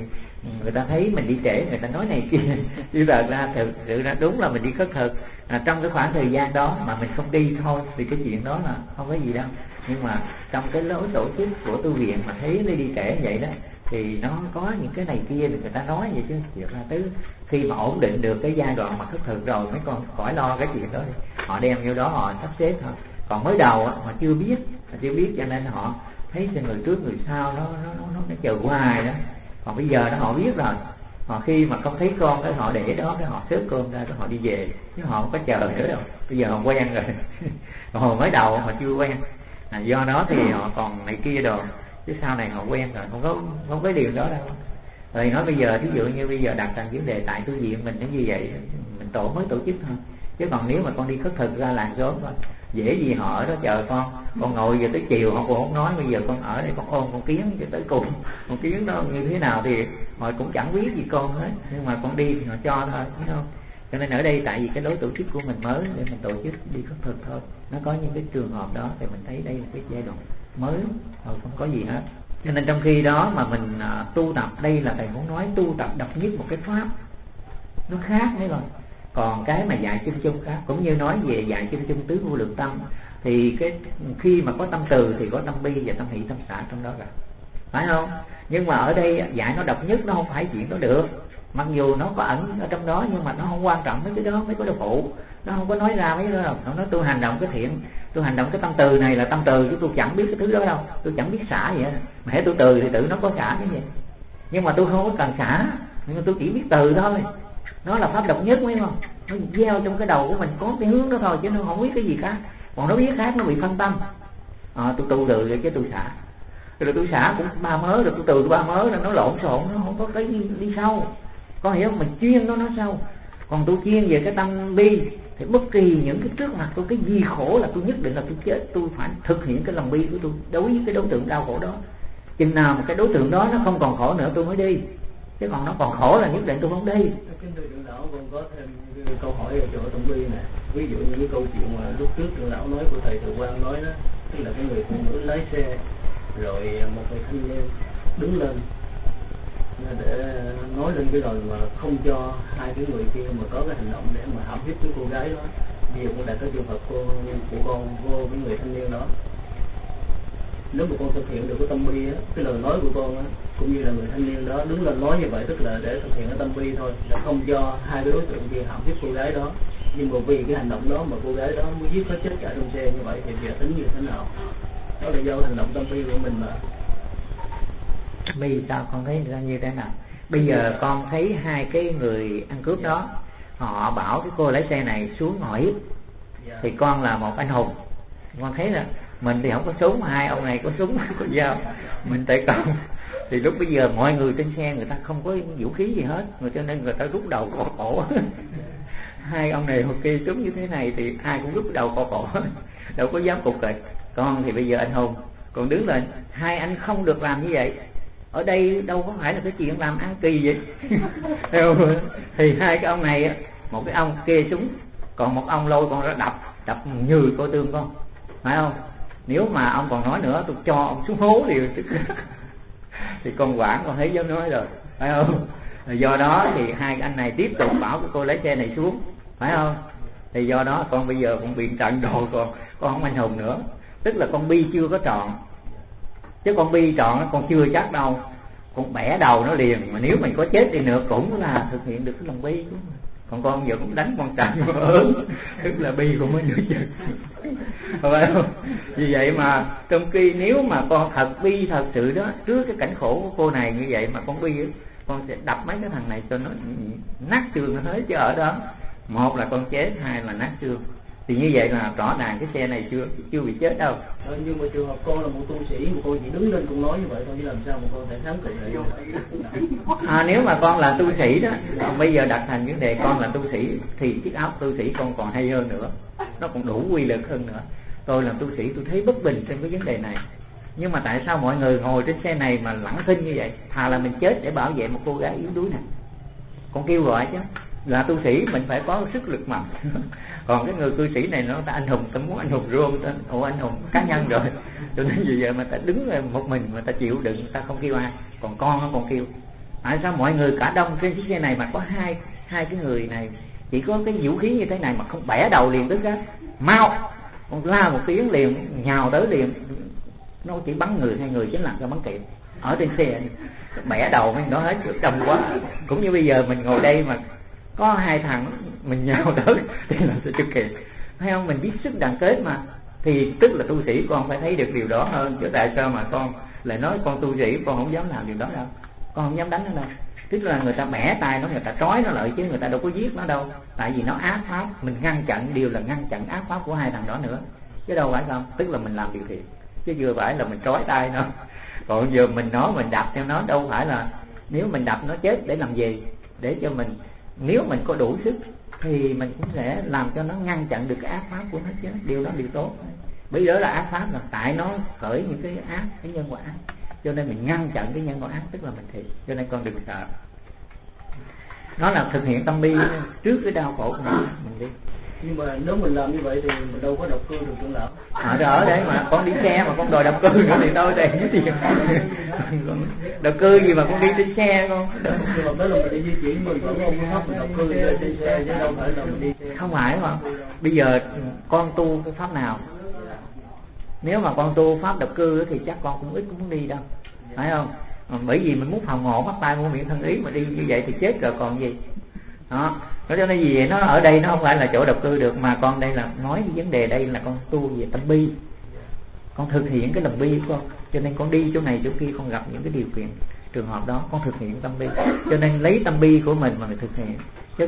người ta thấy mình đi trễ, người ta nói này kia. Chứ thật ra thực sự ra đúng là mình đi khất thực trong cái khoảng thời gian đó mà mình không đi thôi thì cái chuyện đó là không có gì đâu. Nhưng mà trong cái lối tổ chức của tu viện mà thấy nó đi trễ vậy đó thì nó có những cái này kia thì người ta nói vậy, chứ việc là tới khi mà ổn định được cái giai đoạn mà khất thực rồi mấy con khỏi lo cái chuyện đó. Họ đem vô đó họ sắp xếp thôi. Còn mới đầu họ chưa biết cho nên họ thấy cho người trước người sau nó chờ hoài đó. Còn bây giờ đó họ biết rồi, họ khi mà không thấy con cái họ để đó, cái họ xếp cơm ra, cái họ đi về, chứ họ không có chờ nữa đâu. Bây giờ họ quen rồi. Còn hồi mới đầu họ chưa quen, do đó thì họ còn này kia đồ, chứ sau này họ quen rồi, không có điều đó đâu. Rồi nói bây giờ ví dụ như bây giờ đặt thành vấn đề tại tu viện mình nó như vậy, mình mới tổ chức thôi. Chứ còn nếu mà con đi khất thực ra làng sớm thôi, dễ gì họ ở đó chờ con ngồi giờ tới chiều họ cũng không nói. Bây giờ con ở đây con ôm con kiến cho tới cùng, con kiến nó như thế nào thì họ cũng chẳng biết gì con hết, nhưng mà con đi thì họ cho thôi, thấy không? Cho nên ở đây tại vì cái đối tổ chức của mình mới để mình tổ chức đi khất thực thôi, nó có những cái trường hợp đó thì mình thấy đây là cái giai đoạn mới thôi, không có gì hết. Cho nên trong khi đó mà mình tu tập, đây là thầy muốn nói tu tập độc nhất một cái pháp nó khác đấy rồi. Còn cái mà dạy chung khác, cũng như nói về dạy chung tứ vô lượng tâm thì cái khi mà có tâm từ thì có tâm bi và tâm hỷ tâm xả trong đó rồi, phải không? Nhưng mà ở đây dạy nó độc nhất, nó không phải chuyện đó được. Mặc dù nó có ẩn ở trong đó nhưng mà nó không quan trọng mấy cái đó, mấy cái đồ phụ nó không có nói ra mấy cái đó đâu. Nó nói tôi hành động cái thiện, tôi hành động cái tâm từ này là tâm từ, chứ tôi chẳng biết cái thứ đó đâu, tôi chẳng biết xả vậy. Mà hễ tôi từ thì tự nó có xả cái gì, nhưng mà tôi không có cần xả, nhưng mà tôi chỉ biết từ thôi. Nó là pháp độc nhất, phải không? Nó gieo trong cái đầu của mình có cái hướng đó thôi, chứ nó không biết cái gì khác. Còn nó biết khác nó bị phân tâm. Tôi tu từ rồi chứ tôi xả, rồi tôi xả cũng ba mớ, rồi tôi từ ba mớ, rồi nó lộn xộn, nó không có cái đi sâu. Con hiểu không? Mình chuyên nó sâu. Còn tôi chuyên về cái tâm bi thì bất kỳ những cái trước mặt tôi cái gì khổ là tôi nhất định là tôi chết, tôi phải thực hiện cái lòng bi của tôi đối với cái đối tượng đau khổ đó. Chừng nào mà cái đối tượng đó nó không còn khổ nữa tôi mới đi, chứ còn nó còn khổ là nhất định tôi không đi. Kính thưa trưởng lão, con có thêm câu hỏi ở chỗ tâm bi nè. Ví dụ như cái câu chuyện mà lúc trước trưởng lão nói của thầy Từ Quang nói đó, tức là cái người phụ nữ lái xe rồi một người thanh niên đứng lên để nói lên cái lời mà không cho hai cái người kia mà có cái hành động để mà hãm hiếp cái cô gái đó. Bây giờ con đặt cái trường hợp của con vô cái người thanh niên đó, nếu mà con thực hiện được cái tâm bi á, cái lời nói của con á, cũng như là người thanh niên đó đứng lên nói như vậy, tức là để thực hiện cái tâm bi thôi, là không cho hai cái đối tượng kia hãm hiếp cô gái đó. Nhưng mà vì cái hành động đó mà cô gái đó muốn giết nó chết cả trong xe như vậy thì giờ tính như thế nào? Đó là do hành động tâm bi của mình mà. Bi sao con thấy ra như thế nào? Bây giờ con thấy hai cái người ăn cướp đó, họ bảo cái cô lái xe này xuống hỏi hiếp, thì con là một anh hùng. Con thấy là mình thì không có súng, hai ông này có súng có dao, mình tại công. Thì lúc bây giờ mọi người trên xe người ta không có vũ khí gì hết, cho nên người ta rút đầu cọ cổ. Hai ông này ok súng như thế này thì ai cũng rút đầu cọ cổ, đâu có dám cục kịch. Con thì bây giờ anh hùng, còn đứng lên, hai anh không được làm như vậy. Ở đây đâu có phải là cái chuyện làm ăn kỳ vậy. Thì hai cái ông này, một cái ông kê súng, còn một ông lôi con ra đập như coi tương con, phải không? Nếu mà ông còn nói nữa tôi cho ông xuống hố liền. Thì con quản con thấy dám nói rồi, phải không? Do đó thì hai anh này tiếp tục bảo cái cô lái xe này xuống, phải không? Thì do đó con bây giờ con bị trận đồ, con không anh hùng nữa. Tức là con bi chưa có tròn, chứ con bi tròn con chưa chắc đâu, con bẻ đầu nó liền. Mà nếu mình có chết đi nữa cũng là thực hiện được cái lòng bi của mình. Còn con giờ cũng đánh con trận ớn, tức là bi của mấy đứa chừng, phải không? Vì vậy mà trong khi nếu mà con thật bi thật sự đó, trước cái cảnh khổ của cô này như vậy mà con bi, con sẽ đập mấy cái thằng này cho nó nát xương nó hết. Chứ ở đó một là con chết, hai là nát xương. Thì như vậy là rõ ràng cái xe này chưa bị chết đâu. Nhưng mà trường hợp con là một tu sĩ mà cô chỉ đứng lên con nói như vậy thôi, chứ làm sao mà con thể kháng cự lại? Nếu mà con là tu sĩ đó, còn bây giờ đặt thành vấn đề con là tu sĩ thì chiếc áo tu sĩ con còn hay hơn nữa, nó còn đủ quy lực hơn nữa. Tôi làm tu sĩ tôi thấy bất bình trên cái vấn đề này, Nhưng mà tại sao mọi người ngồi trên xe này mà lẳng thinh như vậy? Thà là mình chết để bảo vệ một cô gái yếu đuối này. Con kêu gọi chứ, là tu sĩ mình phải có sức lực mạnh. Còn cái người cư sĩ này nó ta anh hùng, ta muốn anh hùng luôn, anh hùng cá nhân rồi. Cho nên vì vậy mà ta đứng một mình mà ta chịu đựng, ta không kêu ai. Còn con nó còn kêu. Tại sao mọi người cả đông trên chiếc xe này mà có hai cái người này chỉ có cái vũ khí như thế này mà không bẻ đầu liền tức á, mau con la một tiếng liền nhào tới liền, nó chỉ bắn người hai người chính là cho bắn kịp ở trên xe, bẻ đầu mấy nó hết đông quá. Cũng như bây giờ mình ngồi đây mà có hai thằng mình nhào tới thì là sẽ chưa kịp, thấy không? Mình biết sức đoàn kết mà, thì tức là tu sĩ con phải thấy được điều đó hơn. Chứ tại sao mà con lại nói con tu sĩ con không dám làm điều đó đâu, con không dám đánh nó đâu. Tức là người ta bẻ tay nó, người ta trói nó lại chứ người ta đâu có giết nó đâu. Tại vì nó ác pháp, mình ngăn chặn, điều là ngăn chặn ác pháp của hai thằng đó nữa, chứ đâu phải không? Tức là mình làm điều thiện, chứ chưa phải là mình trói tay nó. Còn giờ mình nói mình đập theo nó, đâu phải là nếu mình đập nó chết để làm gì? Để cho mình, nếu mình có đủ sức thì mình cũng sẽ làm cho nó ngăn chặn được cái ác pháp của nó chứ. Điều đó điều tốt. Bây giờ là ác pháp là tại nó khởi những cái ác, cái nhân quả ác, cho nên mình ngăn chặn cái nhân quả ác, tức là mình thiện. Cho nên con đừng sợ. Nó là thực hiện tâm bi trước cái đau khổ của mình đi. Nhưng mà nếu mình làm như vậy thì mình đâu có độc cư được trưởng lão. Ở đấy mà con đi xe mà con đòi độc cư nữa thì đâu đây cái gì? Độc cư gì mà con đi trên xe con? Nhưng mà mới là mình đi di chuyển mình có không pháp mình độc cư trên xe chứ đâu phải là mình đi xe. Không phải mà. Bây giờ con tu cái pháp nào? Nếu mà con tu pháp độc cư thì chắc con cũng ít cũng đi đâu, phải không? Bởi vì mình muốn phòng hộ mắt tai mũi miệng thân ý mà đi như vậy thì chết rồi còn gì. Đó, cho nên vì vậy nó ở đây nó không phải là chỗ độc cư được, mà con đây là nói cái vấn đề đây là con tu về tâm bi, con thực hiện cái lòng bi của con. Cho nên con đi chỗ này chỗ kia con gặp những cái điều kiện trường hợp đó con thực hiện tâm bi, cho nên lấy tâm bi của mình mà mình thực hiện.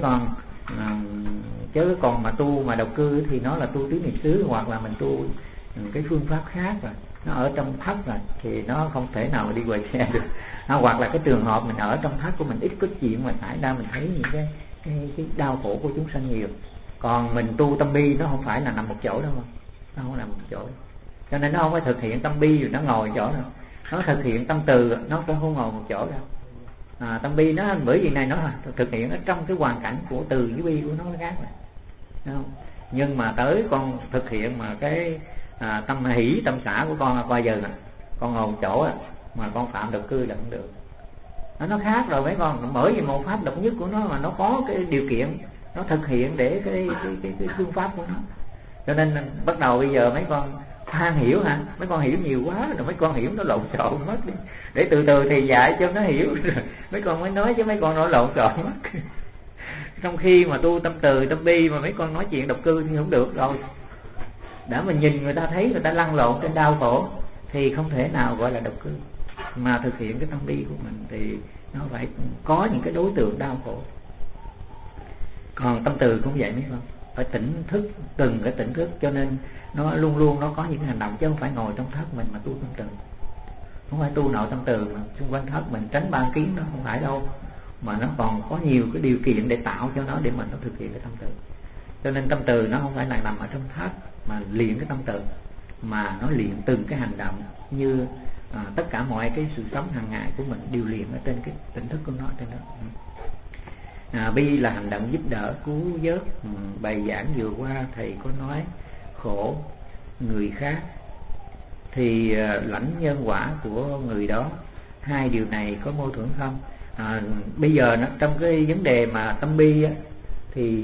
Chứ còn mà tu mà độc cư thì nó là tu tứ niệm xứ, hoặc là mình tu cái phương pháp khác rồi, nó ở trong thất rồi thì nó không thể nào mà đi ngoài xe được. Hoặc là cái trường hợp mình ở trong thất của mình ít có chuyện mà xảy ra mình thấy những cái đau khổ của chúng sanh nhiều. Còn mình tu tâm bi nó không phải là nằm một chỗ đâu mà, nó không nằm một chỗ, cho nên nó không phải thực hiện tâm bi rồi nó ngồi chỗ đâu. Nó thực hiện tâm từ nó cũng không ngồi một chỗ đâu. Tâm bi nó bởi vì này nó là thực hiện ở trong cái hoàn cảnh của từ với bi của nó khác rồi, không? Nhưng mà tới con thực hiện mà cái tâm hỷ tâm xả của con là coi giờ nè, con ngồi một chỗ mà con phạm độc cư là không được. Nó khác rồi mấy con, bởi vì một pháp độc nhất của nó mà nó có cái điều kiện nó thực hiện để cái phương pháp của nó. Cho nên bắt đầu bây giờ mấy con khoan hiểu hả, mấy con hiểu nhiều quá rồi mấy con hiểu nó lộn xộn mất đi, để từ từ thì dạy cho nó hiểu rồi mấy con mới nói, chứ mấy con nói lộn xộn mất. Trong khi mà tu tâm từ tâm bi mà mấy con nói chuyện độc cư thì không được rồi. Đã mình nhìn người ta thấy người ta lăn lộn trên đau khổ thì không thể nào gọi là độc cư. Mà thực hiện cái tâm bi của mình thì nó phải có những cái đối tượng đau khổ. Còn tâm từ cũng vậy mấy con, phải tỉnh thức, từng cái tỉnh thức, cho nên nó luôn luôn nó có những hành động, chứ không phải ngồi trong thất mình mà tu tâm từ. Không phải tu nội tâm từ mà xung quanh thất mình tránh ban kiến, nó không phải đâu, mà nó còn có nhiều cái điều kiện để tạo cho nó để mình nó thực hiện cái tâm từ. Cho nên tâm từ nó không phải là nằm ở trong thất mà luyện cái tâm từ, mà nó luyện từng cái hành động, như tất cả mọi cái sự sống hàng ngày của mình đều luyện ở trên cái tỉnh thức của nó trên đó. Bi là hành động giúp đỡ cứu vớt. Bài giảng vừa qua thầy có nói khổ người khác thì lãnh nhân quả của người đó. Hai điều này có mâu thuẫn không? Bây giờ nó trong cái vấn đề mà tâm bi á, thì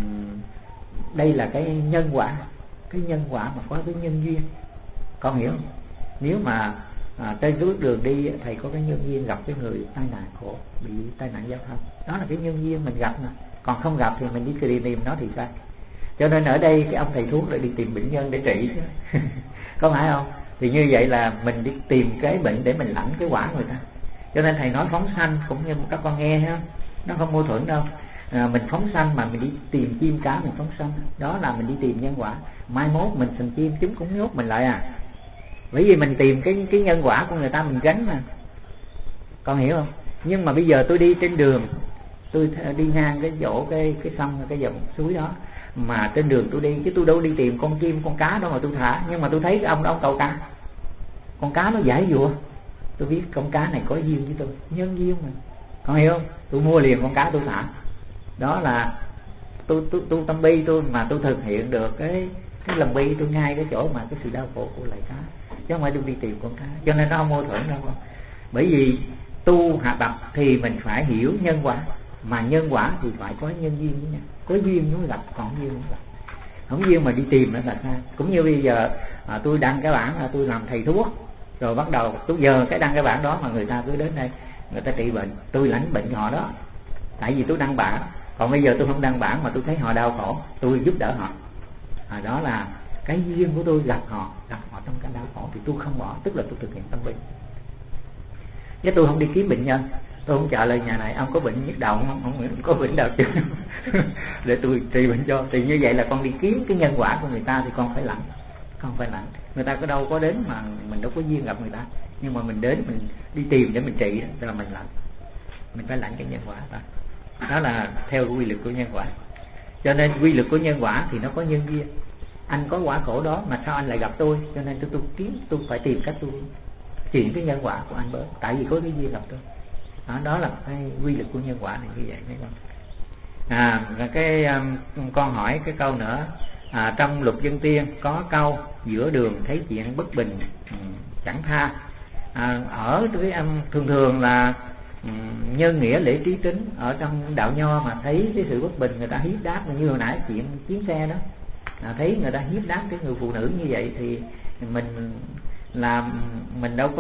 đây là cái nhân quả, cái nhân quả mà có cái nhân duyên, con hiểu không? Nếu mà trên cái bước đường đi thầy có cái nhân duyên gặp cái người tai nạn khổ, bị tai nạn giao thông, đó là cái nhân duyên mình gặp mà. Còn không gặp thì mình đi tìm nó thì sai. Cho nên ở đây cái ông thầy thuốc lại đi tìm bệnh nhân để trị chứ có phải không? Thì như vậy là mình đi tìm cái bệnh để mình lãnh cái quả người ta. Cho nên thầy nói phóng sanh cũng như các con nghe ha, nó không mâu thuẫn đâu. Mình phóng sanh mà mình đi tìm chim cá mình phóng sanh, đó là mình đi tìm nhân quả. Mai mốt mình thành chim chúng cũng nhốt mình lại à, bởi vì mình tìm cái nhân quả của người ta mình gánh mà, con hiểu không? Nhưng mà bây giờ tôi đi trên đường, tôi đi ngang cái chỗ cái sông cái dòng suối đó, mà trên đường tôi đi chứ tôi đâu đi tìm con chim con cá đâu mà tôi thả, nhưng mà tôi thấy cái ông đó ông câu cá, con cá nó giải dụa, tôi biết con cá này có duyên với tôi, nhân duyên mà, con hiểu không? Tôi mua liền con cá tôi thả. Đó là tôi tâm bi tôi, mà tôi thực hiện được cái lòng bi tôi ngay cái chỗ mà cái sự đau khổ của loài cá, chứ không phải tôi đi tìm con cá. Cho nên nó không mâu thuẫn đâu con. Bởi vì tu hạ tập thì mình phải hiểu nhân quả, mà nhân quả thì phải có nhân duyên với nhau, có duyên mới gặp, còn không duyên không gặp. Không duyên mà đi tìm nó là sai. Cũng như bây giờ tôi đăng cái bản là tôi làm thầy thuốc, rồi bắt đầu tôi giờ cái đăng cái bản đó mà người ta cứ đến đây người ta trị bệnh, tôi lãnh bệnh họ đó, tại vì tôi đăng bản. Còn bây giờ tôi không đăng bản mà tôi thấy họ đau khổ, tôi giúp đỡ họ, đó là cái duyên của tôi gặp họ trong cái đau khổ thì tôi không bỏ, tức là tôi thực hiện tâm bi. Chứ tôi không đi kiếm bệnh nhân, tôi không trả lời nhà này ông có bệnh nhức đầu không có bệnh đầu chứ để tôi trị bệnh cho. Thì như vậy là con đi kiếm cái nhân quả của người ta thì con phải lãnh, người ta có đâu có đến mà mình đâu có duyên gặp người ta, nhưng mà mình đến mình đi tìm để mình trị đó là mình lãnh, mình phải lãnh cái nhân quả đó. Đó là theo quy luật của nhân quả. Cho nên quy luật của nhân quả thì nó có nhân duyên. Anh có quả khổ đó mà sao anh lại gặp tôi, cho nên tôi phải tìm cách tôi chuyển cái nhân quả của anh bớt, tại vì có cái duyên gặp tôi. Đó là cái quy luật của nhân quả này như vậy mấy con. Con hỏi cái câu nữa, trong Lục Dân Tiên có câu giữa đường thấy chuyện bất bình chẳng tha. Ở cái thường là nhân nghĩa lễ trí tính, ở trong đạo nho mà thấy cái sự bất bình người ta hiếp đáp, như hồi nãy chuyện chiến xe đó, thấy người ta hiếp đáp cái người phụ nữ như vậy thì mình đâu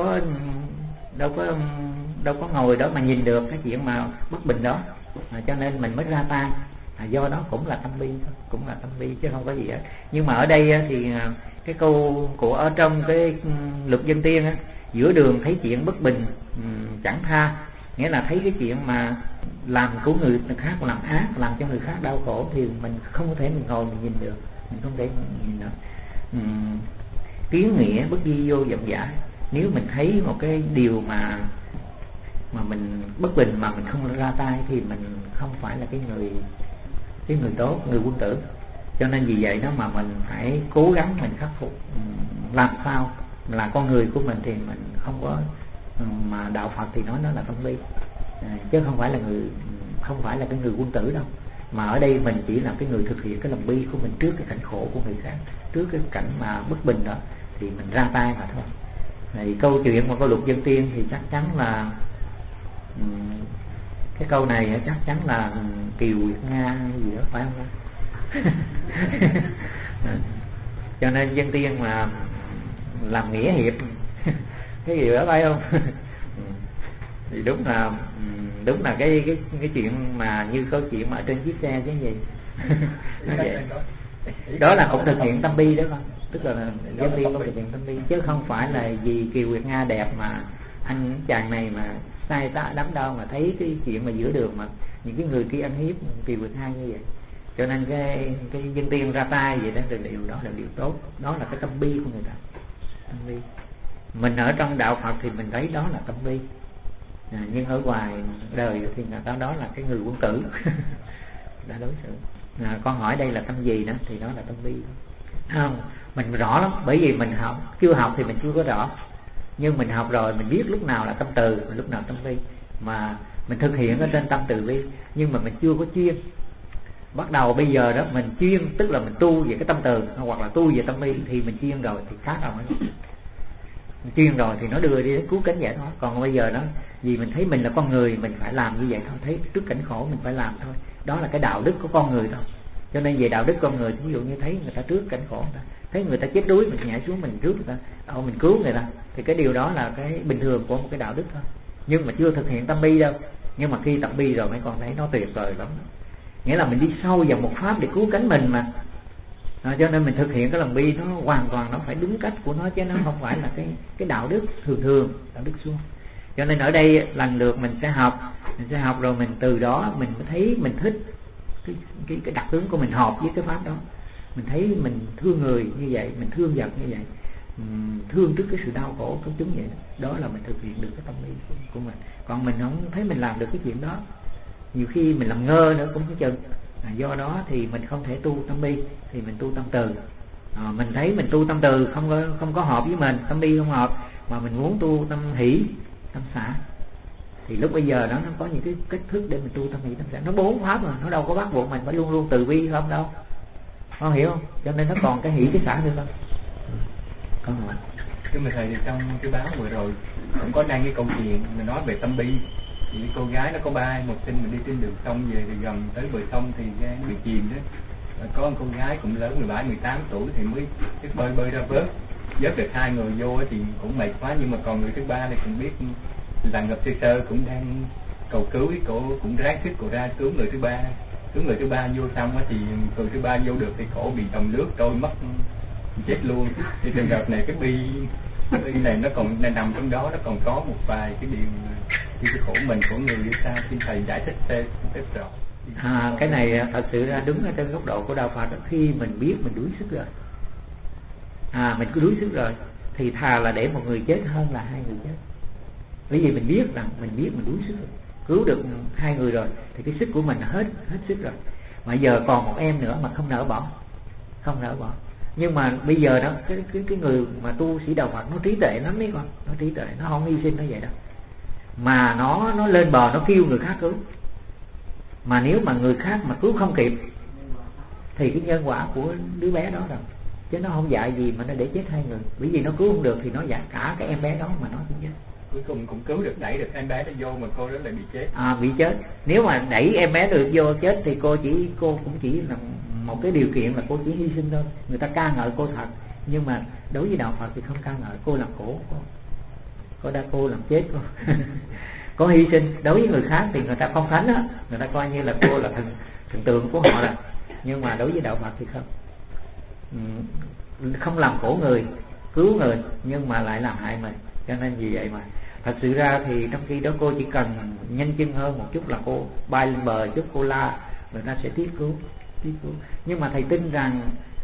có ngồi đó mà nhìn được cái chuyện mà bất bình đó, cho nên mình mới ra tay. Do đó cũng là tâm bi chứ không có gì hết. Nhưng mà ở đây thì cái câu của ở trong cái Lục Dân Tiên á, giữa đường thấy chuyện bất bình chẳng tha, nghĩa là thấy cái chuyện mà làm của người khác, làm ác, làm cho người khác đau khổ thì mình không thể mình ngồi mình nhìn được, mình không thể nhìn được. Kiến nghĩa bất di vô vọng giả. Nếu mình thấy một cái điều mà mình bất bình mà mình không ra tay thì mình không phải là cái người tốt, người quân tử. Cho nên vì vậy đó mà mình phải cố gắng mình khắc phục, làm sao là con người của mình thì mình không có, mà đạo Phật thì nói nó là tâm bi, chứ không phải là cái người quân tử đâu. Mà ở đây mình chỉ là cái người thực hiện cái lòng bi của mình trước cái cảnh khổ của người khác, trước cái cảnh mà bất bình đó thì mình ra tay mà thôi. Thì câu chuyện mà có Lục Dân Tiên thì chắc chắn là cái câu này chắc chắn là Kiều Nguyệt Nga gì đó phải không? Cho nên Dân Tiên mà làm nghĩa hiệp cái gì đó phải không? Thì đúng là cái chuyện mà như câu chuyện mà ở trên chiếc xe chứ gì. Đó là cũng thực hiện tâm bi đó con, tức là Dân Tiên cũng thực hiện tâm bi, chứ không phải là vì Kiều Nguyệt Nga đẹp mà anh chàng này mà sai ta đắm đau mà thấy cái chuyện mà giữa đường mà những cái người kia ăn hiếp Kiều Nguyệt Nga như vậy. Cho nên cái Dân Tiên ra tay vậy đó là điều đó là điều tốt, đó là cái tâm bi của người ta. Tâm bi mình ở trong đạo Phật thì mình thấy đó là tâm bi, nhưng ở ngoài đời thì người ta đó là cái người quân tử đã đối xử. Con hỏi đây là tâm gì đó thì đó là tâm bi. Không, mình rõ lắm, bởi vì mình chưa học thì mình chưa có rõ, nhưng mình học rồi mình biết lúc nào là tâm từ, lúc nào tâm bi, mà mình thực hiện ở trên tâm từ bi, nhưng mà mình chưa có chuyên. Bắt đầu bây giờ đó mình chuyên, tức là mình tu về cái tâm từ hoặc là tu về tâm bi thì mình chuyên rồi thì khác rồi. Mình chuyên rồi thì nó đưa đi đến cứu cánh giải thoát. Còn bây giờ đó vì mình thấy mình là con người, mình phải làm như vậy thôi, thấy trước cảnh khổ mình phải làm thôi, đó là cái đạo đức của con người thôi. Cho nên về đạo đức con người, ví dụ như thấy người ta trước cảnh khổ, thấy người ta chết đuối mình nhảy xuống mình trước người ta, mình cứu người ta, thì cái điều đó là cái bình thường của một cái đạo đức thôi, nhưng mà chưa thực hiện tâm bi đâu. Nhưng mà khi tập bi rồi mấy con thấy nó tuyệt vời lắm, nghĩa là mình đi sâu vào một pháp để cứu cánh mình mà. Cho nên mình thực hiện cái lòng bi nó hoàn toàn nó phải đúng cách của nó, chứ nó không phải là cái đạo đức thường đạo đức suông. Cho nên ở đây lần lượt mình sẽ học rồi mình từ đó mình mới thấy mình thích cái đặc tướng của mình hợp với cái pháp đó. Mình thấy mình thương người như vậy, mình thương vật như vậy, thương trước cái sự đau khổ của chúng vậy, đó là mình thực hiện được cái tâm bi của mình. Còn mình không thấy mình làm được cái chuyện đó, nhiều khi mình làm ngơ nữa cũng không chừng. Do đó thì mình không thể tu tâm bi, thì mình tu tâm từ. Mình thấy mình tu tâm từ không có hợp với mình, tâm bi không hợp, mà mình muốn tu tâm hỷ, tâm xả, thì lúc bây giờ nó có những cái cách thức để mình tu tâm hỷ tâm xả. Nó 4 pháp mà, nó đâu có bắt buộc mình phải luôn luôn từ bi không đâu, con hiểu không? Cho nên nó còn cái hỷ cái xả nữa không? Con hỏi. Nhưng mà thầy thì trong cái báo vừa rồi cũng có đăng cái câu chuyện mình nói về tâm bi. Thì cô gái nó có 3 em học sinh mình đi trên đường sông về, thì gần tới bờ sông thì bị chìm đó. Có một cô gái cũng lớn 17, 18 tuổi thì mới biết bơi ra vớt được 2 người vô thì cũng mệt quá, nhưng mà còn người thứ 3 thì cũng biết là ngập sơ cũng đang cầu cứu, cổ cũng ráng thuyết cổ ra cứu người thứ 3. Cứu người thứ 3 vô xong thì người thứ 3 vô được thì cổ bị dòng nước trôi mất chết luôn. Thì trường hợp này cái bi này nó còn nằm trong đó, nó còn có một vài cái điều như cái khổ mình của người như sao, xin thầy giải thích thêm rõ. Cái này thật sự ra đúng ở trên góc độ của đạo Phật, khi mình biết mình đuối sức rồi, mình cứ đuối sức rồi thì thà là để một người chết hơn là 2 người chết. Bởi vì mình biết rằng mình đuối sức rồi, cứu được 2 người rồi thì cái sức của mình hết sức rồi, mà giờ còn một em nữa mà không nỡ bỏ. Nhưng mà bây giờ đó cái người mà tu sĩ đạo Phật nó trí tuệ lắm mấy con, nó trí tuệ, nó không hy sinh nó vậy đâu, mà nó lên bờ nó kêu người khác cứu. Mà nếu mà người khác mà cứu không kịp thì cái nhân quả của đứa bé đó rồi, chứ nó không dạy gì mà nó để chết 2 người. Bởi vì nó cứu không được thì nó dạy cả cái em bé đó mà nó cũng chết. Cuối cùng cũng cứu được, đẩy được em bé nó vô mà cô đó lại bị chết. Bị chết. Nếu mà đẩy em bé được vô chết thì cô cũng chỉ là một cái điều kiện là cô chỉ hy sinh thôi. Người ta ca ngợi cô thật, nhưng mà đối với đạo Phật thì không ca ngợi. Cô làm khổ cô làm chết cô. Có hy sinh. Đối với người khác thì người ta phong thánh á, người ta coi như là cô là thần tượng của họ rồi. Nhưng mà đối với đạo Phật thì không làm khổ người, cứu người nhưng mà lại làm hại mình. Cho nên vì vậy mà thật sự ra thì trong khi đó cô chỉ cần nhanh chân hơn một chút là cô bay lên bờ chút, cô la, người ta sẽ tiếp cứu. Nhưng mà thầy tin rằng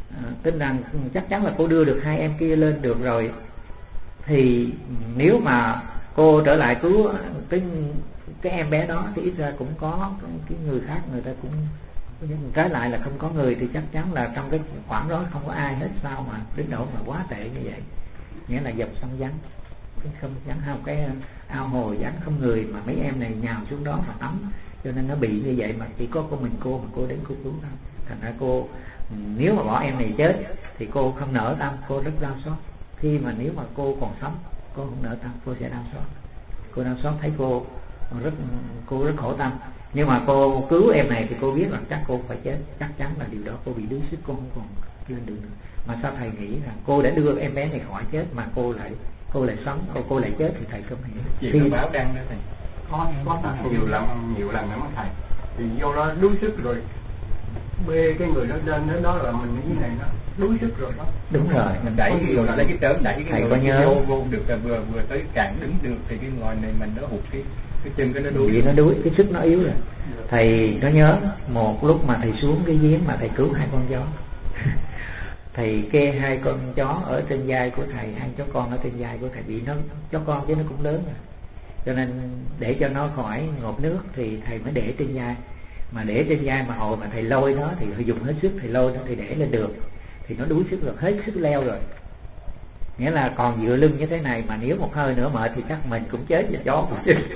chắc chắn là cô đưa được 2 em kia lên được rồi, thì nếu mà cô trở lại cứu cái em bé đó thì ít ra cũng có cái người khác, người ta cũng trái lại là không có người, thì chắc chắn là trong cái khoảng đó không có ai hết. Sao mà đến độ mà quá tệ như vậy? Nghĩa là dập sông vắng, không vắng, không cái ao hồ vắng không người, mà mấy em này nhào xuống đó mà tắm, cho nên nó bị như vậy. Mà chỉ có mình cô mà cô đến cô cứu thôi. Thành ra cô nếu mà bỏ em này chết thì cô không nỡ tâm, cô rất đau xót. Khi mà nếu mà cô còn sống, cô không nỡ tâm, cô sẽ đau xót. Cô đau xót thấy cô rất khổ tâm. Nhưng mà cô cứu em này thì cô biết là chắc cô phải chết, chắc chắn là điều đó. Cô bị đuối sức, cô không còn lên được nữa. Mà sao thầy nghĩ rằng cô đã đưa em bé này khỏi chết mà cô lại sống, cô lại chết thì thầy không hiểu. Chuyện báo đăng đó thầy. Có nhiều lần lắm thầy. Thì vô đó đuối sức rồi bê cái người đó lên đó là mình như này nó đuối sức rồi đó. Đúng rồi, mình đẩy cái người lấy cái trớn đẩy cái người vô được là vừa tới cản đứng được thì cái ngồi này mình nó hụt cái chân cái nó đuối. Vì nó đuối, cái sức nó yếu rồi. Thầy có nhớ một lúc mà thầy xuống cái giếng mà thầy cứu 2 con chó. Thầy kê 2 con chó ở trên vai của thầy, 2 chó con ở trên vai của thầy, bị nó chó con chứ nó cũng lớn rồi. Cho nên để cho nó khỏi ngộp nước thì thầy mới để trên vai. Mà để trên vai mà hồi mà thầy lôi nó thì thầy dùng hết sức, thầy lôi nó thì để lên được thì nó đuối sức rồi, hết sức leo rồi. Nghĩa là còn dựa lưng như thế này mà nếu một hơi nữa mệt thì chắc mình cũng chết và chó cũng chết.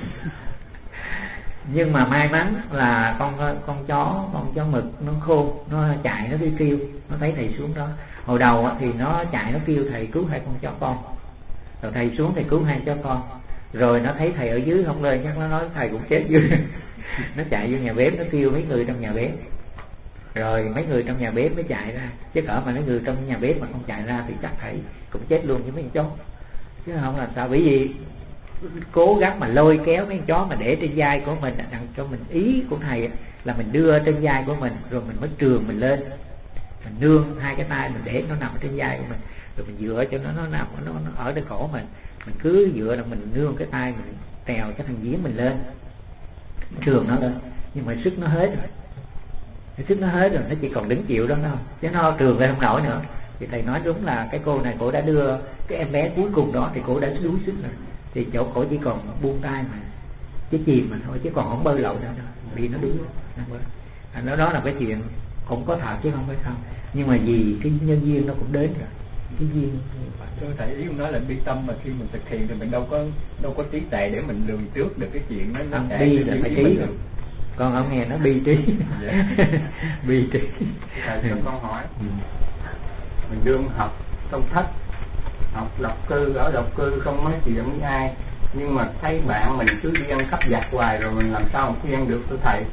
Nhưng mà may mắn là con chó mực nó khôn, nó chạy, nó đi kêu, nó thấy thầy xuống đó. Hồi đầu thì nó chạy, nó kêu thầy cứu 2 con chó con. Rồi thầy xuống thầy cứu 2 chó con. Rồi nó thấy thầy ở dưới không lên, chắc nó nói thầy cũng chết dưới. Nó chạy vô nhà bếp, nó kêu mấy người trong nhà bếp. Rồi mấy người trong nhà bếp mới chạy ra. Chứ cỡ mà mấy người trong nhà bếp mà không chạy ra thì chắc thầy cũng chết luôn với mấy con chó. Chứ không là sao? Bởi vì cố gắng mà lôi kéo mấy con chó mà để trên vai của mình, đặng cho mình ý của thầy là mình đưa trên vai của mình, rồi mình mới trường mình lên, mình nương 2 cái tay mình để nó nằm trên vai của mình, rồi mình dựa cho nó nằm nó ở trên cổ mình cứ dựa là mình nương cái tay mình trèo cái thằng giếng mình lên, trường nó lên. Nhưng mà sức nó hết rồi, cái sức nó hết rồi, nó chỉ còn đứng chịu đó thôi, chứ nó trường lên không nổi nữa. Thì thầy nói đúng là cái cô này cổ đã đưa cái em bé cuối cùng đó thì cổ đã đuối sức rồi, thì chỗ cổ chỉ còn buông tay mà chứ chìm mà thôi, chứ còn không bơi lội nữa đâu, vì nó đuối. Nó đó là cái chuyện cũng có thật chứ không phải không. nhưng mà vì cái nhân duyên nó cũng đến rồi, cái duyên. Tôi thấy ý ông nói là bi tâm, mà khi mình thực hiện thì mình đâu có trí tuệ để mình lường trước được cái chuyện nó bi là phải trí rồi. Con ông nghe nó bi trí. Bi trí. Thầy cho con hỏi, mình đương học trong thất, học độc cư, ở độc cư không nói chuyện với ai, nhưng mà thấy bạn mình cứ đi ăn cắp giặt hoài, rồi mình làm sao mà khuyên được thưa thầy?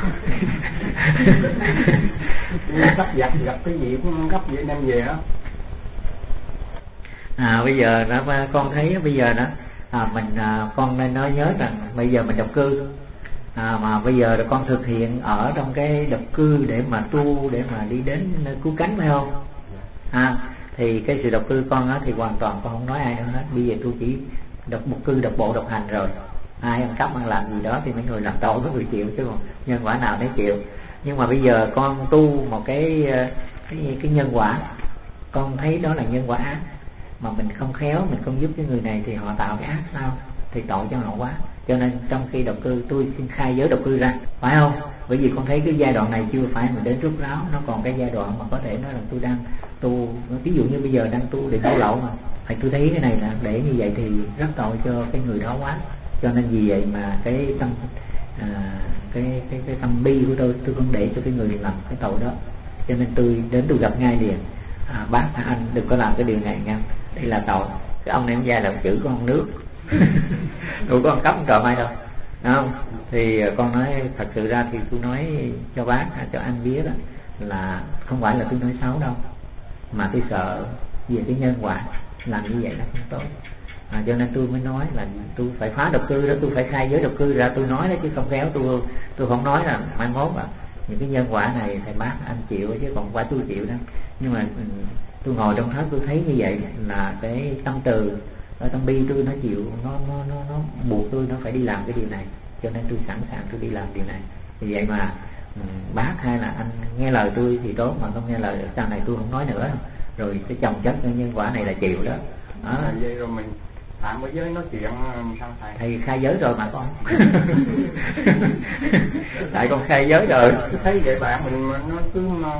Đi cắp giặt, gặp cái gì cũng ăn cắp vậy đem về đó. Bây giờ đó con thấy bây giờ đó con nên nói nhớ rằng bây giờ mình độc cư, mà bây giờ là con thực hiện ở trong cái độc cư để mà tu, để mà đi đến cứu cánh, phải không? Thì cái sự độc cư con thì hoàn toàn con không nói ai nữa hết. Bây giờ tôi chỉ độc cư, độc bộ, độc hành rồi. Ai ăn cắp ăn làm gì đó thì mấy người làm tội có người chịu, chứ còn nhân quả nào để chịu. Nhưng mà bây giờ con tu một cái nhân quả, con thấy đó là nhân quả ác, mà mình không khéo, mình không giúp cái người này thì họ tạo cái ác sao, thì tội cho họ quá. Cho nên trong khi độc cư tôi xin khai giới độc cư ra, phải không? Bởi vì con thấy cái giai đoạn này chưa phải mình đến rút ráo, nó còn cái giai đoạn mà có thể nói là tôi đang tu, ví dụ như bây giờ đang tu để tu lậu mà, thì tôi thấy cái này là để như vậy thì rất tội cho cái người đó quá. Cho nên vì vậy mà cái tâm cái tâm bi của tôi không để cho cái người làm cái tội đó. Cho nên tôi đến tôi gặp ngay liền, bác anh đừng có làm cái điều này nha, đây là tội. Cái ông này ông ra là chữ con nước. Tôi có ăn cắp trò mai đâu, đúng không? Thì con nói thật sự ra thì tôi nói cho bác, cho anh biết đó, là không phải là tôi nói xấu đâu, mà tôi sợ về cái nhân quả làm như vậy là không tốt. Cho nên tôi mới nói là tôi phải phá độc cư đó, tôi phải khai giới độc cư ra, tôi nói đó, chứ không khéo tôi không nói là mai mốt những cái nhân quả này thầy bác anh chịu, chứ còn phải tôi chịu đó. Nhưng mà tôi ngồi trong thất tôi thấy như vậy là cái tâm từ ở tâm bi tôi nó chịu, nó buộc tôi nó phải đi làm cái điều này, cho nên tôi sẵn sàng tôi đi làm điều này. Vì vậy mà bác hay là anh nghe lời tôi thì tốt, mà không nghe lời sau này tôi không nói nữa, rồi cái chồng chất cái nhân quả này là chịu đó. Vậy rồi mình tạm với giới nói chuyện sao thầy? Thầy khai giới rồi mà con. Tại con khai giới rồi. Thấy vậy bạn mình nó cứ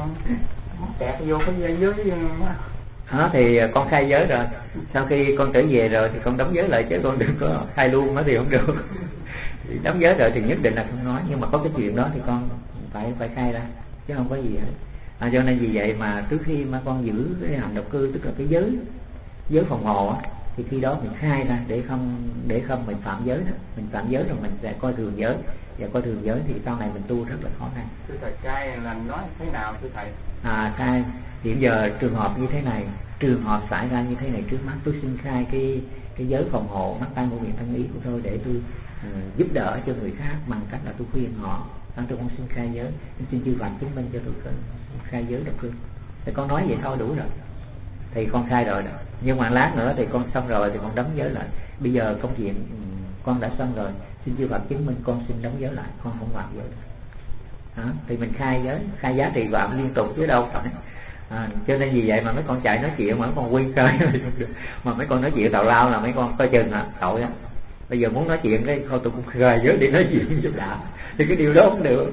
kẹt vô cái giới đó thì con khai giới rồi. Sau khi con trở về rồi thì con đóng giới lại, chứ con đừng có khai luôn đó thì không được. Thì đóng giới rồi thì nhất định là không nói, nhưng mà có cái chuyện đó thì con phải khai ra, chứ không có gì hết. Cho nên vì vậy mà trước khi mà con giữ cái hành độc cư, tức là cái giới phòng hộ á, thì khi đó mình khai ra để không mình phạm giới đó. Mình phạm giới rồi mình sẽ coi thường giới, và coi thường giới thì sau này mình tu rất là khó khăn. Thưa thầy, khai là nói thế nào thưa thầy? Khai hiện giờ trường hợp như thế này, trường hợp xảy ra như thế này trước mắt, tôi xin khai cái giới phòng hộ mắt tai mũi miệng thân ý của tôi, để tôi giúp đỡ cho người khác bằng cách là tôi khuyên họ. Tôi không xin khai giới, tôi xin chư Phật chứng minh cho tôi khai giới độc cư. Thì con nói vậy thôi đủ rồi, thì con khai rồi đó. Nhưng mà lát nữa thì con xong rồi thì con đóng giới lại. Bây giờ công chuyện con đã xong rồi, xin chư Phật chứng minh con xin đóng giới lại, con không phạm giới đó. Thì mình khai giới, khai giá trị phạm liên tục chứ đâu phải. Cho nên vì vậy mà mấy con chạy nói chuyện mà mấy con quy khai mà mấy con nói chuyện tào lao là mấy con coi chừng tội đó. Bây giờ muốn nói chuyện cái thôi tôi cũng khai giới để nói chuyện giúp đạo, thì cái điều đó không được.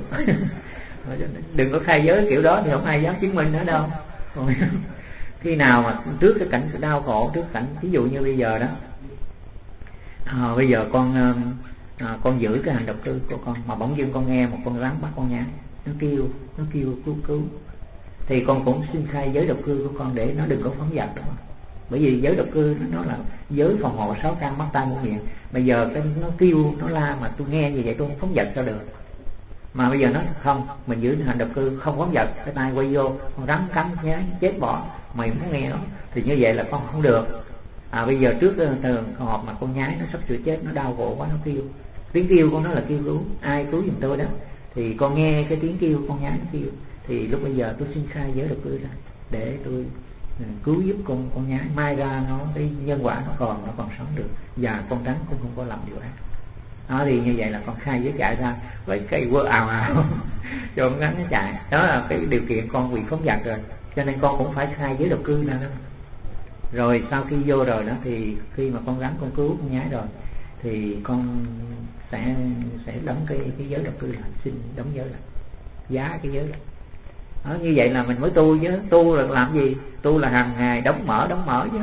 Đừng có khai giới kiểu đó thì không ai dám chứng minh nữa đâu. Khi nào mà trước cái cảnh đau khổ, trước cảnh ví dụ như bây giờ đó, bây giờ con giữ cái hành độc cư của con, mà bỗng dưng con nghe một con rắn bắt con nhái, nó kêu cứu, thì con cũng xin khai giới độc cư của con để nó đừng có phóng dật đó. Bởi vì giới độc cư nó là giới phòng hộ 6 căn mắt tai mũi miệng. Bây giờ nó kêu nó la mà tôi nghe như vậy tôi không phóng dật sao được. Mà bây giờ nó không, mình giữ hành độc cư không phóng dật, cái tai quay vô con rắn cắn nhái chết bỏ, mày muốn nghe nó thì như vậy là con không được. Bây giờ trước trường hợp mà con nhái nó sắp sửa chết, nó đau khổ quá, nó kêu, tiếng kêu con nó là kêu cứu, ai cứu giùm tôi đó, thì con nghe cái tiếng kêu con nhái nó kêu, thì lúc bây giờ tôi xin khai giới độc cư ra để tôi cứu giúp con nhái, mai ra nó cái nhân quả nó còn sống được, và con rắn cũng không có làm điều ác. Thì như vậy là con khai giới chạy ra, vậy cây quơ ào cho con rắn nó chạy, đó là cái điều kiện con bị phóng dật rồi, cho nên con cũng phải khai giới độc cư ra đó. Rồi sau khi vô rồi đó thì khi mà con rắn con cứu con nhái rồi thì con sẽ đóng cái giới độc cư lại, xin đóng giới lại, giá cái giới lại. Đó, như vậy là mình mới tu chứ. Tu là làm gì? Tu là hàng ngày đóng mở chứ.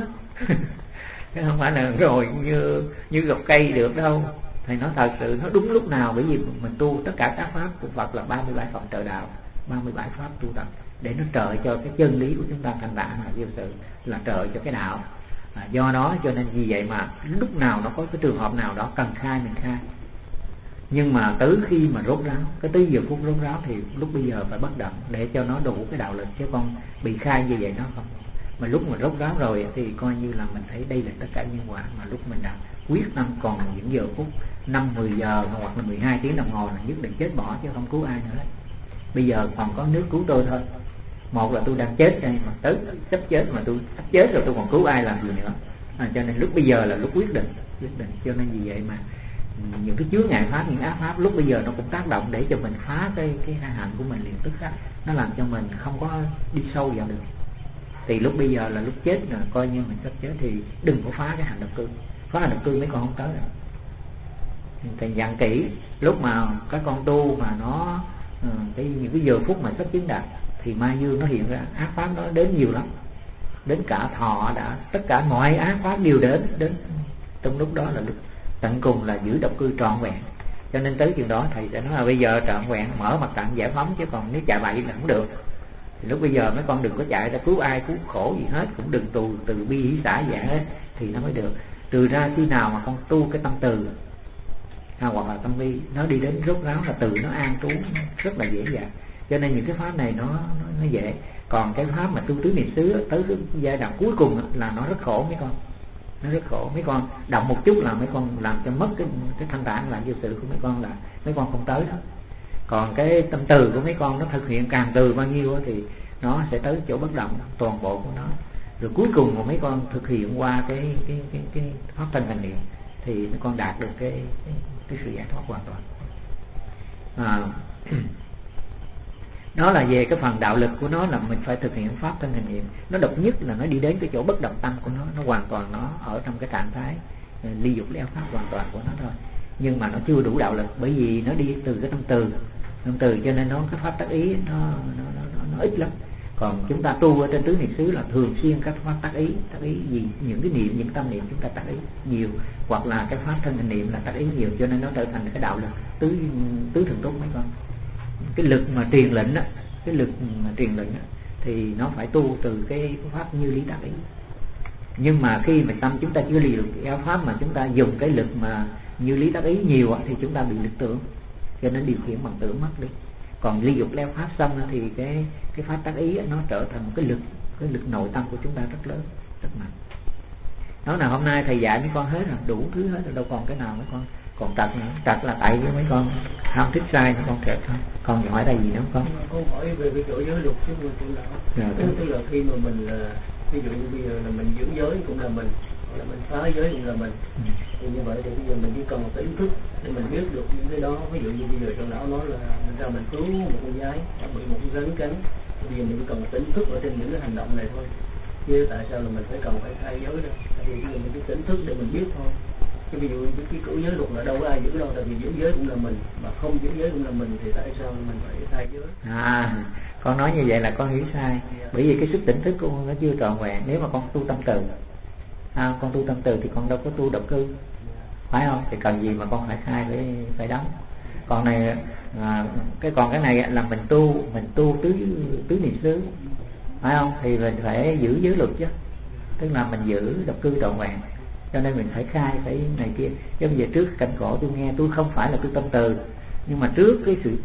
Chứ không phải là rồi như gọc cây được đâu. Thầy nói thật sự nó đúng lúc nào, bởi vì mình tu tất cả các pháp của Phật là 37 phẩm trợ đạo, 37 pháp tu tập để nó trợ cho cái chân lý của chúng ta thành tựu, là thực sự là trợ cho cái đạo. Do đó cho nên vì vậy mà lúc nào nó có cái trường hợp nào đó cần khai mình khai. Nhưng mà tới khi mà rốt ráo, cái tới giờ phút rốt ráo thì lúc bây giờ phải bất động để cho nó đủ cái đạo lực, chứ con bị khai như vậy nó không. Mà lúc mà rốt ráo rồi thì coi như là mình thấy đây là tất cả nhân quả, mà lúc mình đã quyết tâm còn những giờ phút 5-10 giờ hoặc là 12 tiếng đồng hồ là nhất định chết bỏ chứ không cứu ai nữa. Bây giờ còn có nước cứu tôi thôi. Một là tôi đang chết đây, mà tới sắp chết mà tôi sắp chết rồi tôi còn cứu ai làm gì nữa. Cho nên lúc bây giờ là lúc quyết định. Cho nên vì vậy mà những cái chướng ngại pháp, những ác pháp lúc bây giờ nó cũng tác động để cho mình phá cái hạnh của mình liền tức khắc. Nó làm cho mình không có đi sâu vào được. Thì lúc bây giờ là lúc chết rồi, coi như mình sắp chết thì đừng có phá cái hành động cư. Phá hành động cư mấy con không tới đâu. Thầy dặn kỹ, lúc mà các con tu mà nó những cái giờ phút mà sắp chứng đạt thì ma dương nó hiện ra, ác pháp nó đến nhiều lắm, đến cả thọ đã, tất cả mọi ác pháp đều đến trong lúc đó là lúc tận cùng là giữ độc cư trọn vẹn. Cho nên tới chừng đó thầy sẽ nói là bây giờ trọn vẹn mở mặt tạng giải phóng, chứ còn nếu chạy bậy là không được. Thì lúc bây giờ mấy con đừng có chạy ra cứu ai cứu khổ gì hết, cũng đừng từ bi hỷ xả dạng hết thì nó mới được. Trừ ra khi nào mà con tu cái tâm từ hoặc là tâm bi nó đi đến rốt ráo là từ nó an trú rất là dễ dàng. Cho nên những cái pháp này nó dễ. Còn cái pháp mà tu tứ niệm xứ tới cái giai đoạn cuối cùng là nó rất khổ mấy con. Nó rất khổ, mấy con động một chút là mấy con làm cho mất cái thanh tạng làm vô sự của mấy con, là mấy con không tới đó. Còn cái tâm từ của mấy con nó thực hiện càng từ bao nhiêu thì nó sẽ tới chỗ bất động toàn bộ của nó. Rồi cuối cùng mà mấy con thực hiện qua cái pháp thân hành niệm thì mấy con đạt được cái sự giải thoát hoàn toàn. Đó là về cái phần đạo lực của nó, là mình phải thực hiện pháp thân hành niệm. Nó độc nhất là nó đi đến cái chỗ bất động tâm của nó hoàn toàn nó ở trong cái trạng thái ly dục ly ác pháp hoàn toàn của nó thôi. Nhưng mà nó chưa đủ đạo lực, bởi vì nó đi từ cái tâm từ cho nên nó cái pháp tác ý nó ít lắm. Còn chúng ta tu ở trên tứ niệm xứ là thường xuyên các pháp tác ý gì, những cái niệm, những tâm niệm chúng ta tác ý nhiều, hoặc là cái pháp thân hành niệm là tác ý nhiều, cho nên nó trở thành cái đạo lực tứ thường túc mấy con. Cái lực mà truyền lệnh á, thì nó phải tu từ cái pháp như lý tác ý. Nhưng mà khi mà tâm chúng ta chưa lì được áo pháp mà chúng ta dùng cái lực mà như lý tác ý nhiều á, thì chúng ta bị lực tưởng, cho nên điều khiển bằng tưởng mất đi. Còn ly dục leo pháp xong thì cái pháp tác ý nó trở thành một cái lực nội tâm của chúng ta rất lớn, rất mạnh. Đó là hôm nay thầy dạy mấy con hết rồi, đủ thứ hết rồi, đâu còn cái nào mấy con còn trật nữa. Trật là tại vì mấy con không thích sai, mấy con trật thôi. Con hỏi đây gì nữa không? Con hỏi về cái chỗ giới luật chứ không phải đạo. Tức là khi mà mình ví dụ như bây giờ là mình giữ giới cũng là mình, là mình phá giới cũng là mình. Thì như vậy thì bây giờ mình chỉ cần một cái ý thức để mình biết được những cái đó. Ví dụ như bây giờ trong não nói là mình ra mình cứu một con gái đã bị một cái rắn cắn, bây giờ mình chỉ cần một tỉnh thức ở trên những cái hành động này thôi. Chứ tại sao là mình phải cần phải khai giới đâu? Tại vì bây giờ mình chỉ tỉnh thức để mình biết thôi. Chứ ví dụ như cái cử giới luật là đâu có ai giữ đâu, tại vì giữ giới cũng là mình, mà không giữ giới cũng là mình, thì tại sao mình phải khai giới? Con nói như vậy là con hiểu sai. Bởi vì cái sức tỉnh thức của con nó chưa trọn vẹn. Nếu mà con tu tâm từ, con tu tâm từ thì con đâu có tu độc cư, phải không? Thì cần gì mà con phải khai phải đóng. Còn này còn cái này là mình tu tứ niệm xứ, phải không? Thì mình phải giữ giới luật chứ, tức là mình giữ độc cư trọn vẹn. Cho nên mình phải khai, phải này kia. Chứ bây giờ trước cảnh cổ tôi nghe, tôi không phải là tôi tâm từ, nhưng mà trước cái sự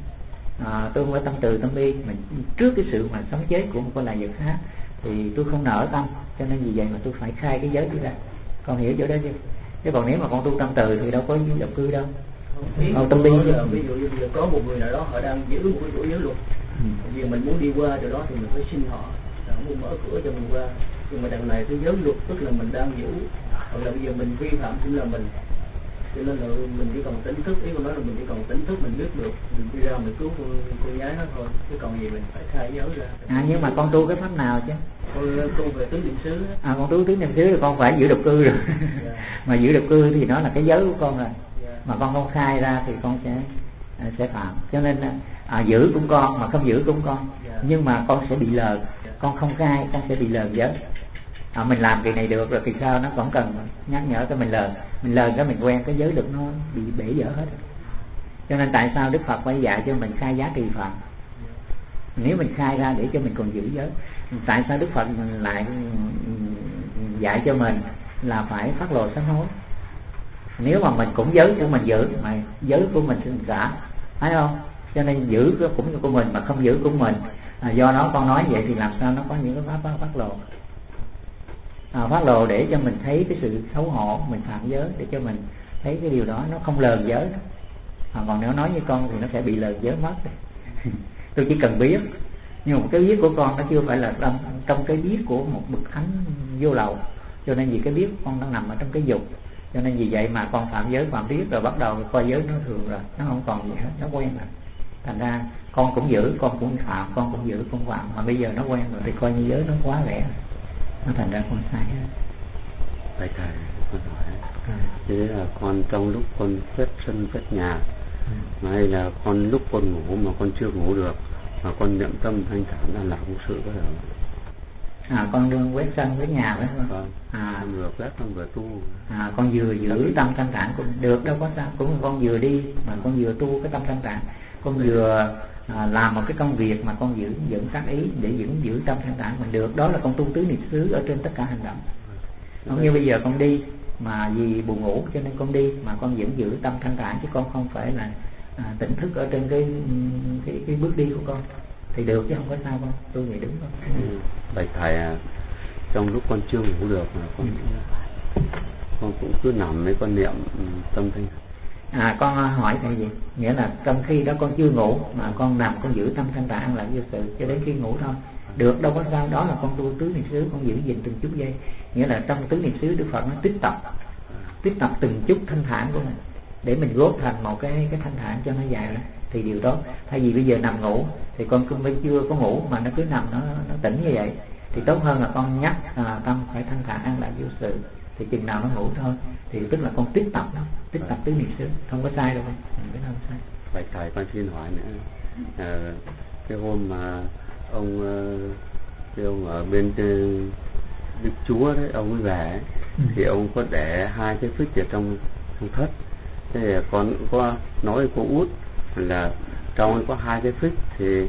tôi không phải tâm từ tâm bi, mình trước cái sự mà sống chết của một con loài vật khác thì tôi không nở tâm, cho nên vì vậy mà tôi phải khai cái giới đi ra. Con hiểu chỗ đó chưa? Chứ còn nếu mà con tu tâm từ thì đâu có độc cư đâu. Tâm bi chứ. Ví dụ như có một người nào đó họ đang giữ một cái chỗ giới luật, vì mình muốn đi qua chỗ đó thì mình phải xin họ, muốn mở cửa cho mình qua. Nhưng mà đằng này cái giới luật tức là mình đang giữ, hoặc là bây giờ mình vi phạm cũng là mình. Cho nên là mình chỉ cần tỉnh thức, ý con nói là mình chỉ cần tỉnh thức mình biết được, mình đi ra mình cứu con gái đó thôi, chứ còn gì mình phải khai giới ra. Nhưng mà con tu cái pháp nào chứ? Con về tứ niệm xứ. Con tu tứ niệm xứ thì con phải giữ độc cư rồi. Mà giữ độc cư thì nó là cái giới của con rồi. Mà con không khai ra thì con sẽ phạm. Cho nên giữ cũng con, mà không giữ cũng con. Nhưng mà con sẽ bị lờ, con không khai con sẽ bị lờ giới. Mình làm kỳ này được rồi kỳ sau nó còn cần nhắc nhở cái mình lờ cái mình quen cái giới lực nó bị bể dở hết. Cho nên tại sao Đức Phật phải dạy cho mình khai giá trì phận? Nếu mình khai ra để cho mình còn giữ giới, tại sao Đức Phật lại dạy cho mình là phải phát lộ sám hối? Nếu mà mình cũng giới của mình giữ mà giới của mình sẽ xả, thấy không? Cho nên giữ cũng của mình mà không giữ của mình. Do đó con nói vậy thì làm sao nó có những cái pháp phát lộ. Phát lộ để cho mình thấy cái sự xấu hổ mình phạm giới, để cho mình thấy cái điều đó nó không lờn giới. Còn nếu nói như con thì nó sẽ bị lờn giới mất. Tôi chỉ cần biết, nhưng mà cái biết của con nó chưa phải là trong cái biết của một bậc thánh vô lậu. Cho nên vì cái biết của con nó nằm ở trong cái dục. Cho nên vì vậy mà con phạm giới phạm biết rồi bắt đầu coi giới nó thường rồi, nó không còn gì hết, nó quen rồi. Thành ra con cũng giữ, con cũng phạm, con cũng giữ, con phạm, mà bây giờ nó quen rồi thì coi như giới nó quá rẻ, nó thành ra con sai hết. Vậy thầy con hỏi, thế là con trong lúc con quét sân quét nhà, hay là con lúc con ngủ mà con chưa ngủ được mà con niệm tâm thanh thản là làm sự có được? Con đương quét sân quét nhà phải không? Vâng. Con vừa quét con vừa tu. Con vừa giữ tâm thanh thản cũng được đâu có sao, cũng con vừa đi mà con vừa tu cái tâm thanh thản, con vừa làm một cái công việc mà con giữ tác ý để giữ tâm thanh thản mình được, đó là con tu tứ niệm xứ ở trên tất cả hành động. Không như bây giờ con đi mà vì buồn ngủ cho nên con đi mà con vẫn giữ tâm thanh thản, chứ con không phải là tỉnh thức ở trên cái bước đi của con thì được, chứ không có sao con, tôi nghĩ đúng không? Vậy thầy trong lúc con chưa ngủ được mà con cũng cứ nằm với con niệm tâm thanh. Con hỏi thầy gì? Nghĩa là trong khi đó con chưa ngủ mà con nằm con giữ tâm thanh thản là vô sự cho đến khi ngủ thôi. Được đâu có sao, đó là con tu tứ niệm xứ, con giữ gìn từng chút giây. Nghĩa là trong tứ niệm xứ Đức Phật nó tích tập từng chút thanh thản của mình để mình góp thành một cái thanh thản cho nó dài ra. Thì điều đó thay vì bây giờ nằm ngủ thì con cũng chưa có ngủ mà nó cứ nằm nó tỉnh như vậy, thì tốt hơn là con nhắc tâm phải thanh thản an lạc vô sự, thì chừng nào nó ngủ thôi, thì tức là con tích tập tứ niệm xứ, không có sai đâu con, cái không sai. Vậy thầy con xin hỏi nữa, cái hôm mà ông ở bên Đức Chúa đấy, ông ấy về ấy, thì ông có để 2 cái phích ở trong thất. Thế thì con có nói với cô Út là trong ấy có 2 cái phích thì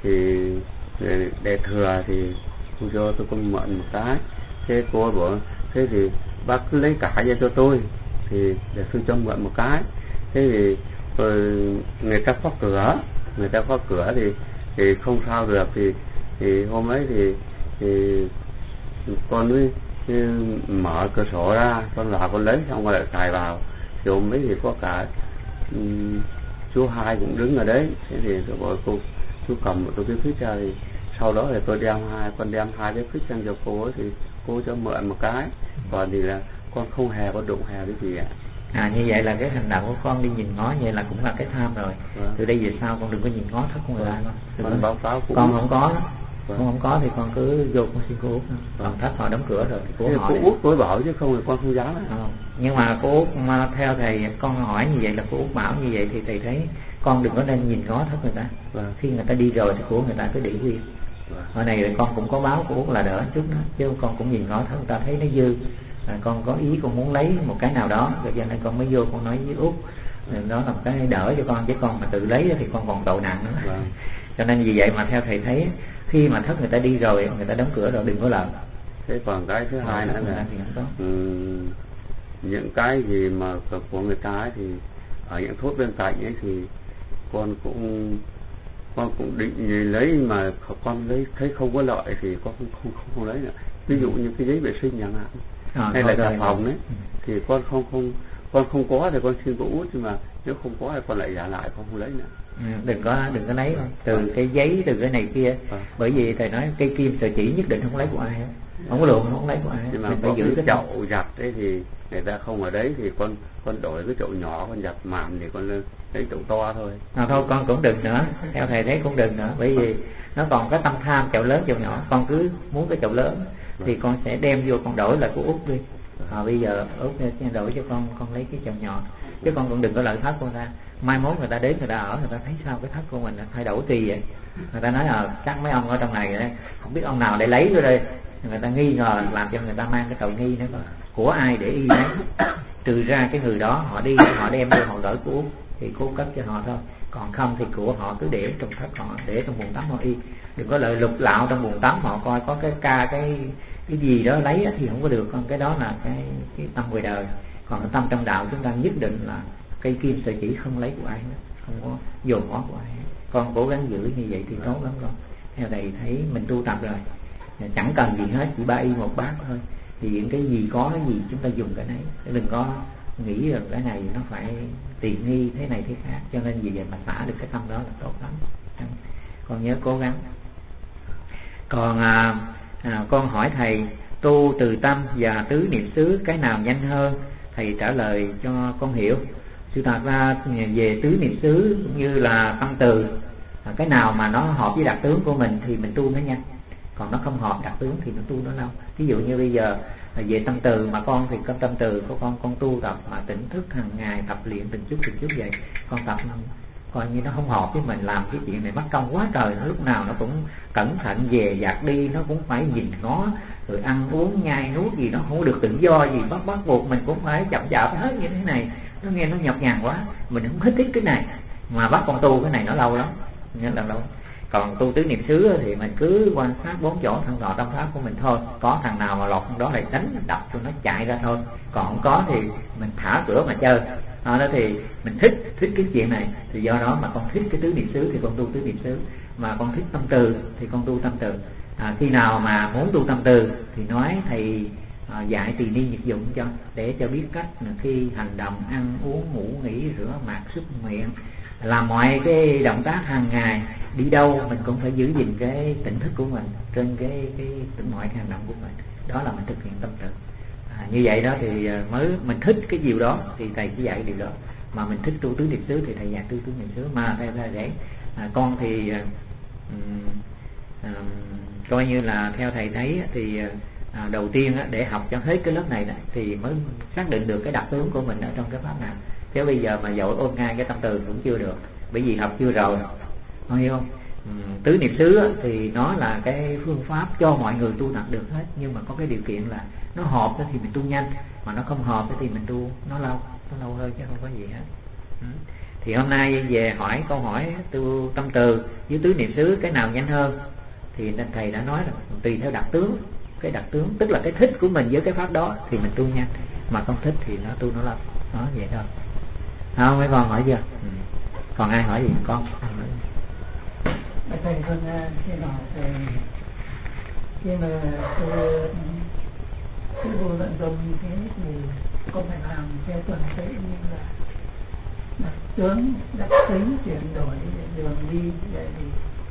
để thừa thì cô cho tôi con mượn một cái. Thế cô bảo thế thì bác cứ lấy cả ra cho tôi thì để tôi cho mượn một cái. Thế thì người ta khóa cửa thì không sao được, thì hôm ấy thì con mới mở cửa sổ ra, con vào con lấy xong rồi lại cài vào. Thì hôm ấy thì có cả chú Hai cũng đứng ở đấy. Thế thì tôi bảo chú cầm một cái phích ra, thì sau đó thì con đem 2 cái phích sang cho cô ấy, thì cô cho mượn một cái, còn thì là con không hề có đụng hề cái gì ạ. Như vậy là cái hành động của con đi nhìn ngó vậy là cũng là cái tham rồi. Từ đây về sau con đừng có nhìn ngó thất của người ta. Con báo cáo cũng con không có đó. Con không có thì con cứ vô con xin cô Út. Còn thất họ đóng cửa rồi thì cô hỏi. Cô Út cô bảo chứ không thì con không dám. Nhưng mà cô Út mà theo thầy con hỏi như vậy là cô Út bảo như vậy thì thầy thấy con đừng có nên nhìn ngó thất người ta. Khi người ta đi rồi thì của người ta cứ để nguyên. Hồi này con cũng có báo cô Út là đỡ chút đó, chứ con cũng nhìn ngó thất người ta thấy nó dư. Con có ý con muốn lấy một cái nào đó rồi cho nên con mới vô con nói với Út, đó là một cái đỡ cho con, chứ con mà tự lấy thì con còn tội nặng nữa. Cho nên vì vậy mà theo thầy thấy khi mà thất người ta đi rồi, người ta đóng cửa rồi đừng có lợn. Thế còn cái thứ hai nữa là những cái gì mà của người ta ấy, thì ở những thuốc bên cạnh ấy thì con cũng định lấy, mà con lấy thấy không có lợi thì con không lấy nữa. Ví dụ như cái giấy vệ sinh chẳng hạn, hay là xà phòng đấy, thì con không có thì con xin cô Út, nhưng mà nếu không có thì con lại giả lại, con không lấy nữa. Đừng có lấy từ cái giấy, từ cái này kia. Bởi vì thầy nói cây kim sợi chỉ nhất định không lấy của ai hết, không có luồn, không lấy của ai. Nhưng mà phải giữ cái chậu giặt đấy thì người ta không ở đấy thì con đổi cái chậu nhỏ, con giặt màn thì con lấy chậu to thôi. Thôi con cũng đừng nữa, theo thầy thấy cũng đừng nữa, bởi vì nó còn có tâm tham chậu lớn chậu nhỏ. Con cứ muốn cái chậu lớn thì con sẽ đem vô con đổi lại của Út đi. Bây giờ Út đổi cho con lấy cái chậu nhỏ. chứ con đừng có lợi thất của người ta. Mai mốt người ta đến người ta ở, người ta thấy sao cái thất của mình thay đổi kỳ vậy, người ta nói chắc mấy ông ở trong này không biết ông nào để lấy vô đây, người ta nghi ngờ, làm cho người ta mang cái tội nghi đó, của ai để y đấy. Trừ ra cái người đó họ đi họ đem vô họ gửi của thì cô cấp cho họ thôi, còn không thì của họ cứ để trong thất họ, để trong bồn tắm họ y. Đừng có lợi lục lạo trong bồn tắm họ coi có cái gì đó lấy thì không có được. Còn cái đó là cái tâm ngoài đời. Còn cái tâm trong đạo chúng ta nhất định là cây kim sợi chỉ không lấy của ai hết, không có dồn mó của ai hết. Con cố gắng giữ như vậy thì tốt lắm con. Theo thầy thấy mình tu tập rồi, chẳng cần gì hết, chỉ 3 y 1 bát thôi. Thì những cái gì có cái gì chúng ta dùng cái đấy, đừng có nghĩ rằng cái này nó phải tiện nghi thế này thế khác. Cho nên vì vậy mà xả được cái tâm đó là tốt lắm. Con nhớ cố gắng. Còn con hỏi thầy, tu từ tâm và tứ niệm xứ cái nào nhanh hơn? Thầy trả lời cho con hiểu. Sự thật ra về tứ niệm xứ cũng như là tâm từ, cái nào mà nó hợp với đặc tướng của mình thì mình tu nó nhanh, còn nó không hợp đặc tướng thì nó tu nó lâu. Ví dụ như bây giờ về tâm từ mà con thì tâm từ của con tu tập mà tỉnh thức hàng ngày, tập luyện từng chút vậy, con tập coi như nó không hợp với mình, làm cái chuyện này mất công quá trời. Nó lúc nào nó cũng cẩn thận dè dặt đi, nó cũng phải nhìn ngó, rồi ăn uống nhai nuốt gì nó không được tự do gì, bắt buộc mình cũng phải chậm chạp hết như thế này. Nó nghe nó nhọc nhằn quá, mình không thích cái này, mà bắt con tu cái này nó lâu lắm, nhớ là lâu. Còn tu tứ niệm xứ thì mình cứ quan sát 4 chỗ thân thọ tâm pháp của mình thôi. Có thằng nào mà lọt trong đó lại đánh đập cho nó chạy ra thôi, còn không có thì mình thả cửa mà chơi. Đó thì mình thích cái chuyện này, thì do đó mà con thích cái tứ niệm xứ thì con tu tứ niệm xứ, mà con thích tâm từ thì con tu tâm từ. Khi nào mà muốn tu tâm từ thì nói thầy dạy tỳ ni nhật dụng cho, để cho biết cách khi hành động ăn uống ngủ nghỉ rửa mặt súc miệng, làm mọi cái động tác hàng ngày, đi đâu mình cũng phải giữ gìn cái tỉnh thức của mình trên cái mọi cái hành động của mình. Đó là mình thực hiện tâm từ. Như vậy đó thì mới mình thích cái điều đó thì thầy chỉ dạy điều đó. Mà mình thích tu tứ niệm xứ thì thầy dạy tu tứ niệm xứ. Mà theo là để con thì coi như là theo thầy thấy thì đầu tiên để học cho hết cái lớp này thì mới xác định được cái đặc tướng của mình ở trong cái pháp nào. Chứ bây giờ mà dội ôn ngay cái tâm từ cũng chưa được, bởi vì học chưa rồi, con hiểu không? Tứ niệm xứ thì nó là cái phương pháp cho mọi người tu tập được hết, nhưng mà có cái điều kiện là nó hợp thì mình tu nhanh, mà nó không hợp thì mình tu nó lâu hơn chứ không có gì hết. Thì hôm nay về hỏi câu hỏi tu tâm từ với tứ niệm xứ cái nào nhanh hơn, thì thầy đã nói là tùy theo đặc tướng. Cái đặc tướng tức là cái thích của mình với cái pháp đó thì mình tu nhanh, mà không thích thì nó tu nó lâu. Đó vậy thôi. Không, mấy con hỏi chưa? Còn ai hỏi gì con? Thầy con xin hỏi thầy, khi mà sư phụ vận dụng như thế thì con phải làm theo tuần tự như là đặc tướng, đặc tính, chuyển đổi đường đi, vậy thì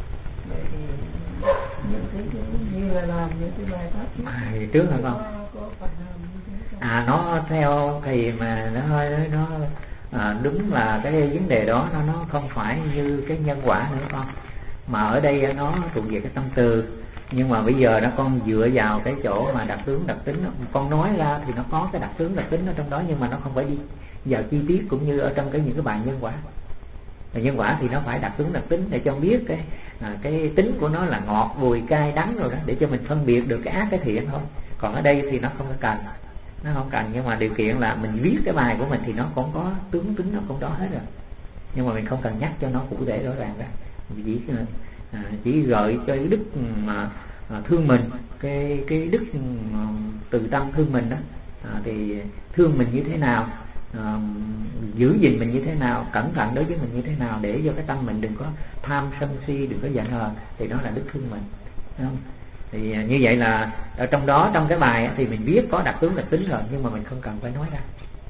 những cái như là làm những cái bài pháp trước hả con? Nó theo thầy mà nó đúng là cái vấn đề đó nó không phải như cái nhân quả nữa con, mà ở đây nó thuộc về cái tâm từ. Nhưng mà bây giờ con dựa vào cái chỗ mà đặc tướng đặc tính, con nói ra thì nó có cái đặc tướng đặc tính ở trong đó, nhưng mà nó không phải đi vào chi tiết cũng như ở trong những cái bài nhân quả. Nhân quả thì nó phải đặc tướng đặc tính để cho biết cái tính của nó là ngọt, bùi, cay, đắng rồi đó, để cho mình phân biệt được cái ác cái thiện thôi. Còn ở đây thì nó không cần, nhưng mà điều kiện là mình viết cái bài của mình thì nó cũng có tướng tính, nó cũng đó hết rồi, nhưng mà mình không cần nhắc cho nó cụ thể rõ ràng ra. Chỉ gợi cho cái đức mà thương mình, cái đức từ tâm thương mình đó, thì thương mình như thế nào, giữ gìn mình như thế nào, cẩn thận đối với mình như thế nào, để cho cái tâm mình đừng có tham sân si, đừng có giận hờn, thì đó là đức thương mình, đúng không? Thì như vậy là ở trong đó, trong cái bài thì mình biết có đặc tướng đặc tính rồi, nhưng mà mình không cần phải nói ra,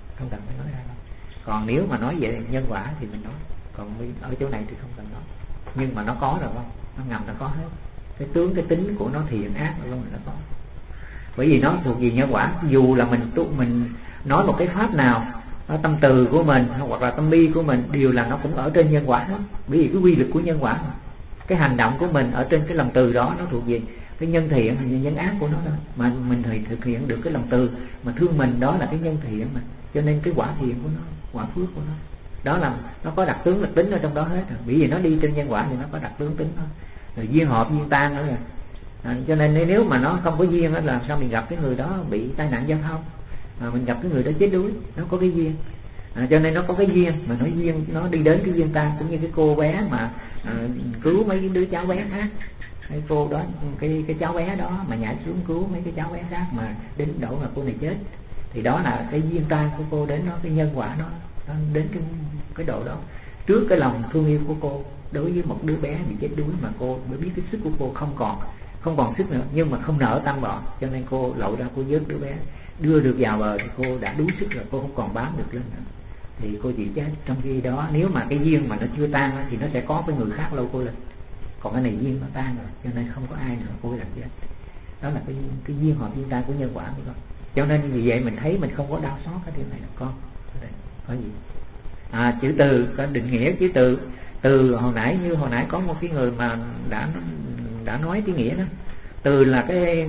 Còn nếu mà nói về nhân quả thì mình nói, còn ở chỗ này thì không cần nói, nhưng mà nó có rồi không? Nó ngầm nó có hết, cái tướng cái tính của nó thiện ác luôn nó có, bởi vì nó thuộc về nhân quả. Dù là mình nói một cái pháp nào, tâm từ của mình hoặc là tâm bi của mình đều là nó cũng ở trên nhân quả hết, bởi vì cái quy luật của nhân quả, cái hành động của mình ở trên cái lòng từ đó nó thuộc về cái nhân thiện hay nhân ác của nó thôi, mà mình thực hiện được cái lòng từ mà thương mình, đó là cái nhân thiện mà. Cho nên cái quả thiện của nó, quả phước của nó, đó là nó có đặc tướng đặc tính ở trong đó hết rồi. Bởi vì nó đi trên nhân quả thì nó có đặc tướng tính thôi. Rồi duyên hợp duyên tan nữa rồi. Cho nên nếu mà nó không có duyên đó, là sao mình gặp cái người đó bị tai nạn giao thông, mình gặp cái người đó chết đuối, nó có cái duyên. Cho nên nó có cái duyên, mà nó duyên nó đi đến cái duyên tan. Cũng như cái cô bé mà cứu mấy cái đứa cháu bé khác, cái cô đó, cái cháu bé đó mà nhảy xuống cứu mấy cái cháu bé khác mà đến độ mà cô này chết, thì đó là cái duyên tan của cô đến nó, cái nhân quả nó đến cái độ đó. Trước cái lòng thương yêu của cô đối với một đứa bé bị chết đuối, mà cô mới biết cái sức của cô không còn sức nữa, nhưng mà không nỡ tâm bọn, cho nên cô lội ra cô vớt đứa bé, đưa được vào bờ thì cô đã đuối sức rồi, cô không còn bám được lên nữa, thì cô chỉ chết. Trong khi đó nếu mà cái duyên mà nó chưa tan thì nó sẽ có cái người khác lâu cô lên, còn cái này duyên nó tan rồi, cho nên không có ai nữa cô làm chết. Đó là cái duyên hợp duyên tan của nhân quả của con. Cho nên vì vậy mình thấy mình không có đau xót cái điều này con. Có gì? Chữ từ có định nghĩa chữ từ. Từ hồi nãy có một cái người mà đã nói cái nghĩa đó. Từ là cái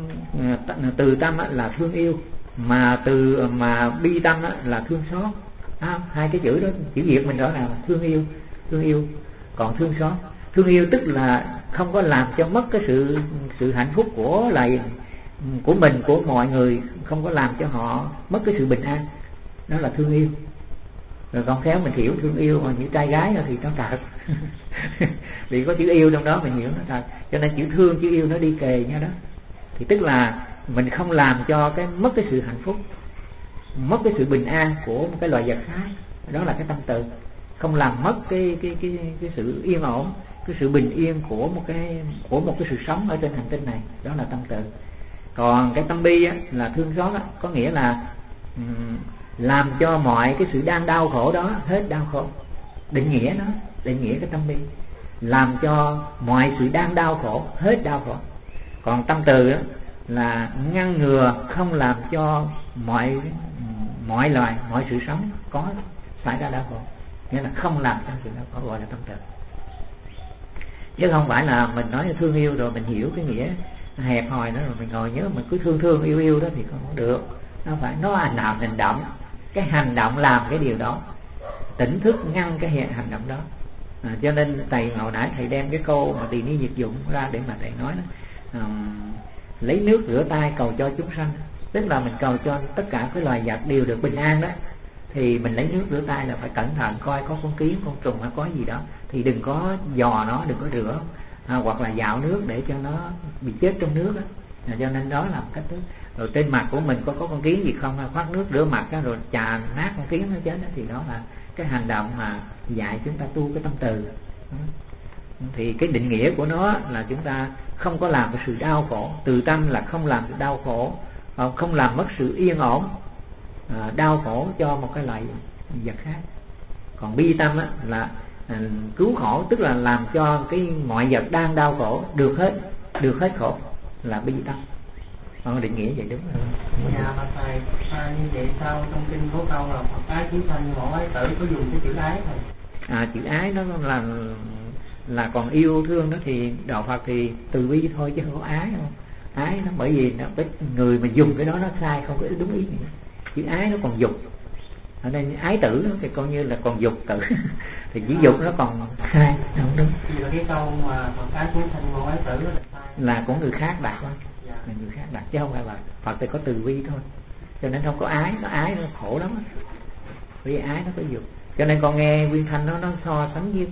từ tâm là thương yêu, mà từ mà bi tâm là thương xót. Hai cái chữ đó, chữ Việt mình rõ ràng là thương yêu. Còn thương xót, thương yêu tức là không có làm cho mất cái sự hạnh phúc của mình, của mọi người, không có làm cho họ mất cái sự bình an, đó là thương yêu. Rồi còn khéo mình hiểu thương yêu mà như trai gái thì nó thật vì có chữ yêu trong đó mình hiểu nó thật. Cho nên chữ thương chữ yêu nó đi kề nhau đó. Thì tức là mình không làm cho mất cái sự hạnh phúc, mất cái sự bình an của một cái loài vật khác, đó là cái tâm từ. Không làm mất cái sự yên ổn, cái sự bình yên của một cái sự sống ở trên hành tinh này, đó là tâm từ. Còn cái tâm bi là thương xót, có nghĩa là làm cho mọi cái sự đang đau khổ đó hết đau khổ. Định nghĩa cái tâm bi, làm cho mọi sự đang đau khổ hết đau khổ. Còn tâm từ là ngăn ngừa không làm cho mọi loài, mọi sự sống có xảy ra đau khổ, nghĩa là không làm cho sự đau khổ, gọi là tâm từ. Chứ không phải là mình nói thương yêu rồi mình hiểu cái nghĩa hẹp hòi đó rồi mình ngồi nhớ mình cứ thương yêu đó thì không được. Nó phải nó hành động, cái hành động làm cái điều đó, tỉnh thức ngăn cái hành động đó. Cho nên thầy hồi nãy thầy đem cái câu mà Tỳ Ni Nhiệt Dụng ra để mà thầy nói đó, lấy nước rửa tay cầu cho chúng sanh, tức là mình cầu cho tất cả cái loài vật đều được bình an đó. Thì mình lấy nước rửa tay là phải cẩn thận coi có con kiến, con trùng hay có gì đó thì đừng có dò nó, đừng có rửa, hoặc là dạo nước để cho nó bị chết trong nước đó. Cho nên đó là một cách thức. Rồi trên mặt của mình có con kiến gì không, khoát nước rửa mặt đó, rồi chà nát con kiến nó chết đó, thì đó là cái hành động mà dạy chúng ta tu cái tâm từ. Thì cái định nghĩa của nó là chúng ta không có làm cái sự đau khổ. Từ tâm là không làm sự đau khổ, không làm mất sự yên ổn, đau khổ cho một cái loài vật khác. Còn bi tâm là cứu khổ, tức là làm cho cái mọi vật đang đau khổ được hết khổ, là bi tâm. Định nghĩa vậy đúng rồi. Dạ mà thầy, như vậy sao trong kinh có câu là Phật ái chúng sanh ngộ ái tử, có dùng cái chữ ái thôi? Chữ ái nó là còn yêu thương đó, thì đạo Phật thì từ bi thôi chứ không có ái không. Ái nó bởi vì cái người mà dùng cái đó nó sai, không có đúng ý nữa. Chữ ái nó còn dục, ở đây ái tử nó thì coi như là còn dục tử thì chữ dục nó còn sai, không đúng. Vì là cái câu mà Phật ái chúng sanh ngộ ái tử là của người khác đặt thôi, là người khác đặt chứ không phải là Phật thì có từ bi thôi. Cho nên không có ái, nó ái nó khổ lắm, vì ái nó có dục. Cho nên con nghe Nguyên Thanh nó so sánh với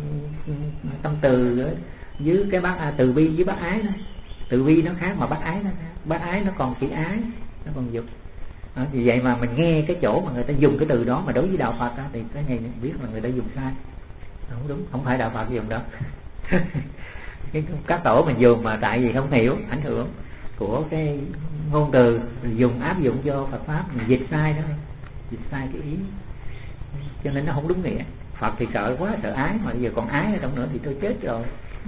tâm từ với cái bác từ bi với bác ái đó. Từ bi nó khác mà bác ái nó khác. Bác ái nó còn chữ ái, nó còn dục. Vì vậy mà mình nghe cái chỗ mà người ta dùng cái từ đó mà đối với đạo Phật thì cái này biết là người ta dùng sai, không đúng, không phải đạo Phật dùng đó. Các tổ mình dùng mà tại vì không hiểu ảnh hưởng của cái ngôn từ, dùng áp dụng cho Phật pháp, mình dịch sai đó, dịch sai cái ý, cho nên nó không đúng nghĩa. Phật thì sợ quá, sợ ái, mà bây giờ còn ái ở trong nữa thì tôi chết rồi.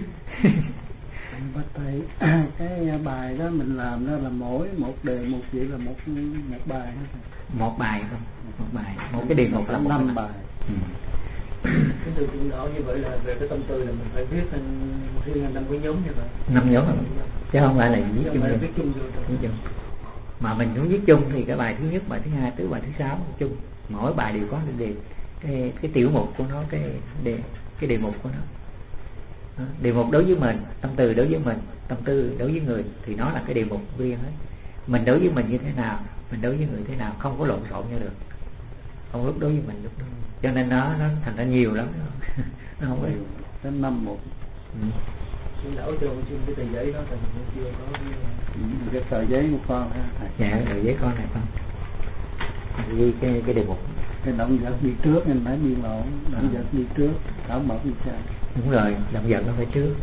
Bạch thầy, cái bài đó mình làm đó là mỗi một đề mục vậy là một bài hết. Một bài không? Một cái đề mục là 5 bài. Cái từ trưởng lão như vậy là về cái tâm tư là mình phải viết riêng năm cái nhóm như vậy. 5 nhóm chứ không phải là viết chung. Viết chung vô. Mà mình muốn viết chung thì cái bài thứ nhất, bài thứ hai, tới bài thứ 6 chung. Mỗi bài đều có cái tiểu mục của nó, cái đề mục của nó. Đề mục đối với mình, tâm từ đối với mình, tâm tư đối với người thì nó là cái đề mục riêng hết. Mình đối với mình như thế nào, mình đối với người thế nào, không có lộn xộn nhau được. Không lúc đối với mình lúc đó. Cho nên nó thành ra nhiều lắm. Nó không có đến 5-1. Lão cho xin cái tờ giấy đó thì mình chưa có cái tờ giấy của con ha. Dạ, tờ giấy con này con ghi cái đề mục. Cái động vật đi trước nên phải đi lộn, động vật đi trước, đảo mật đi sau. Đúng rồi, động vật nó phải trước.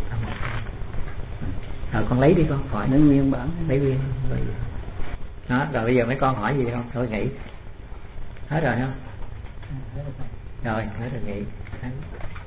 Rồi con lấy đi con, hỏi lấy nguyên bản, lấy nguyên đó. Rồi bây giờ mấy con hỏi gì không? Thôi nghỉ hết rồi không? Rồi hết rồi nghỉ.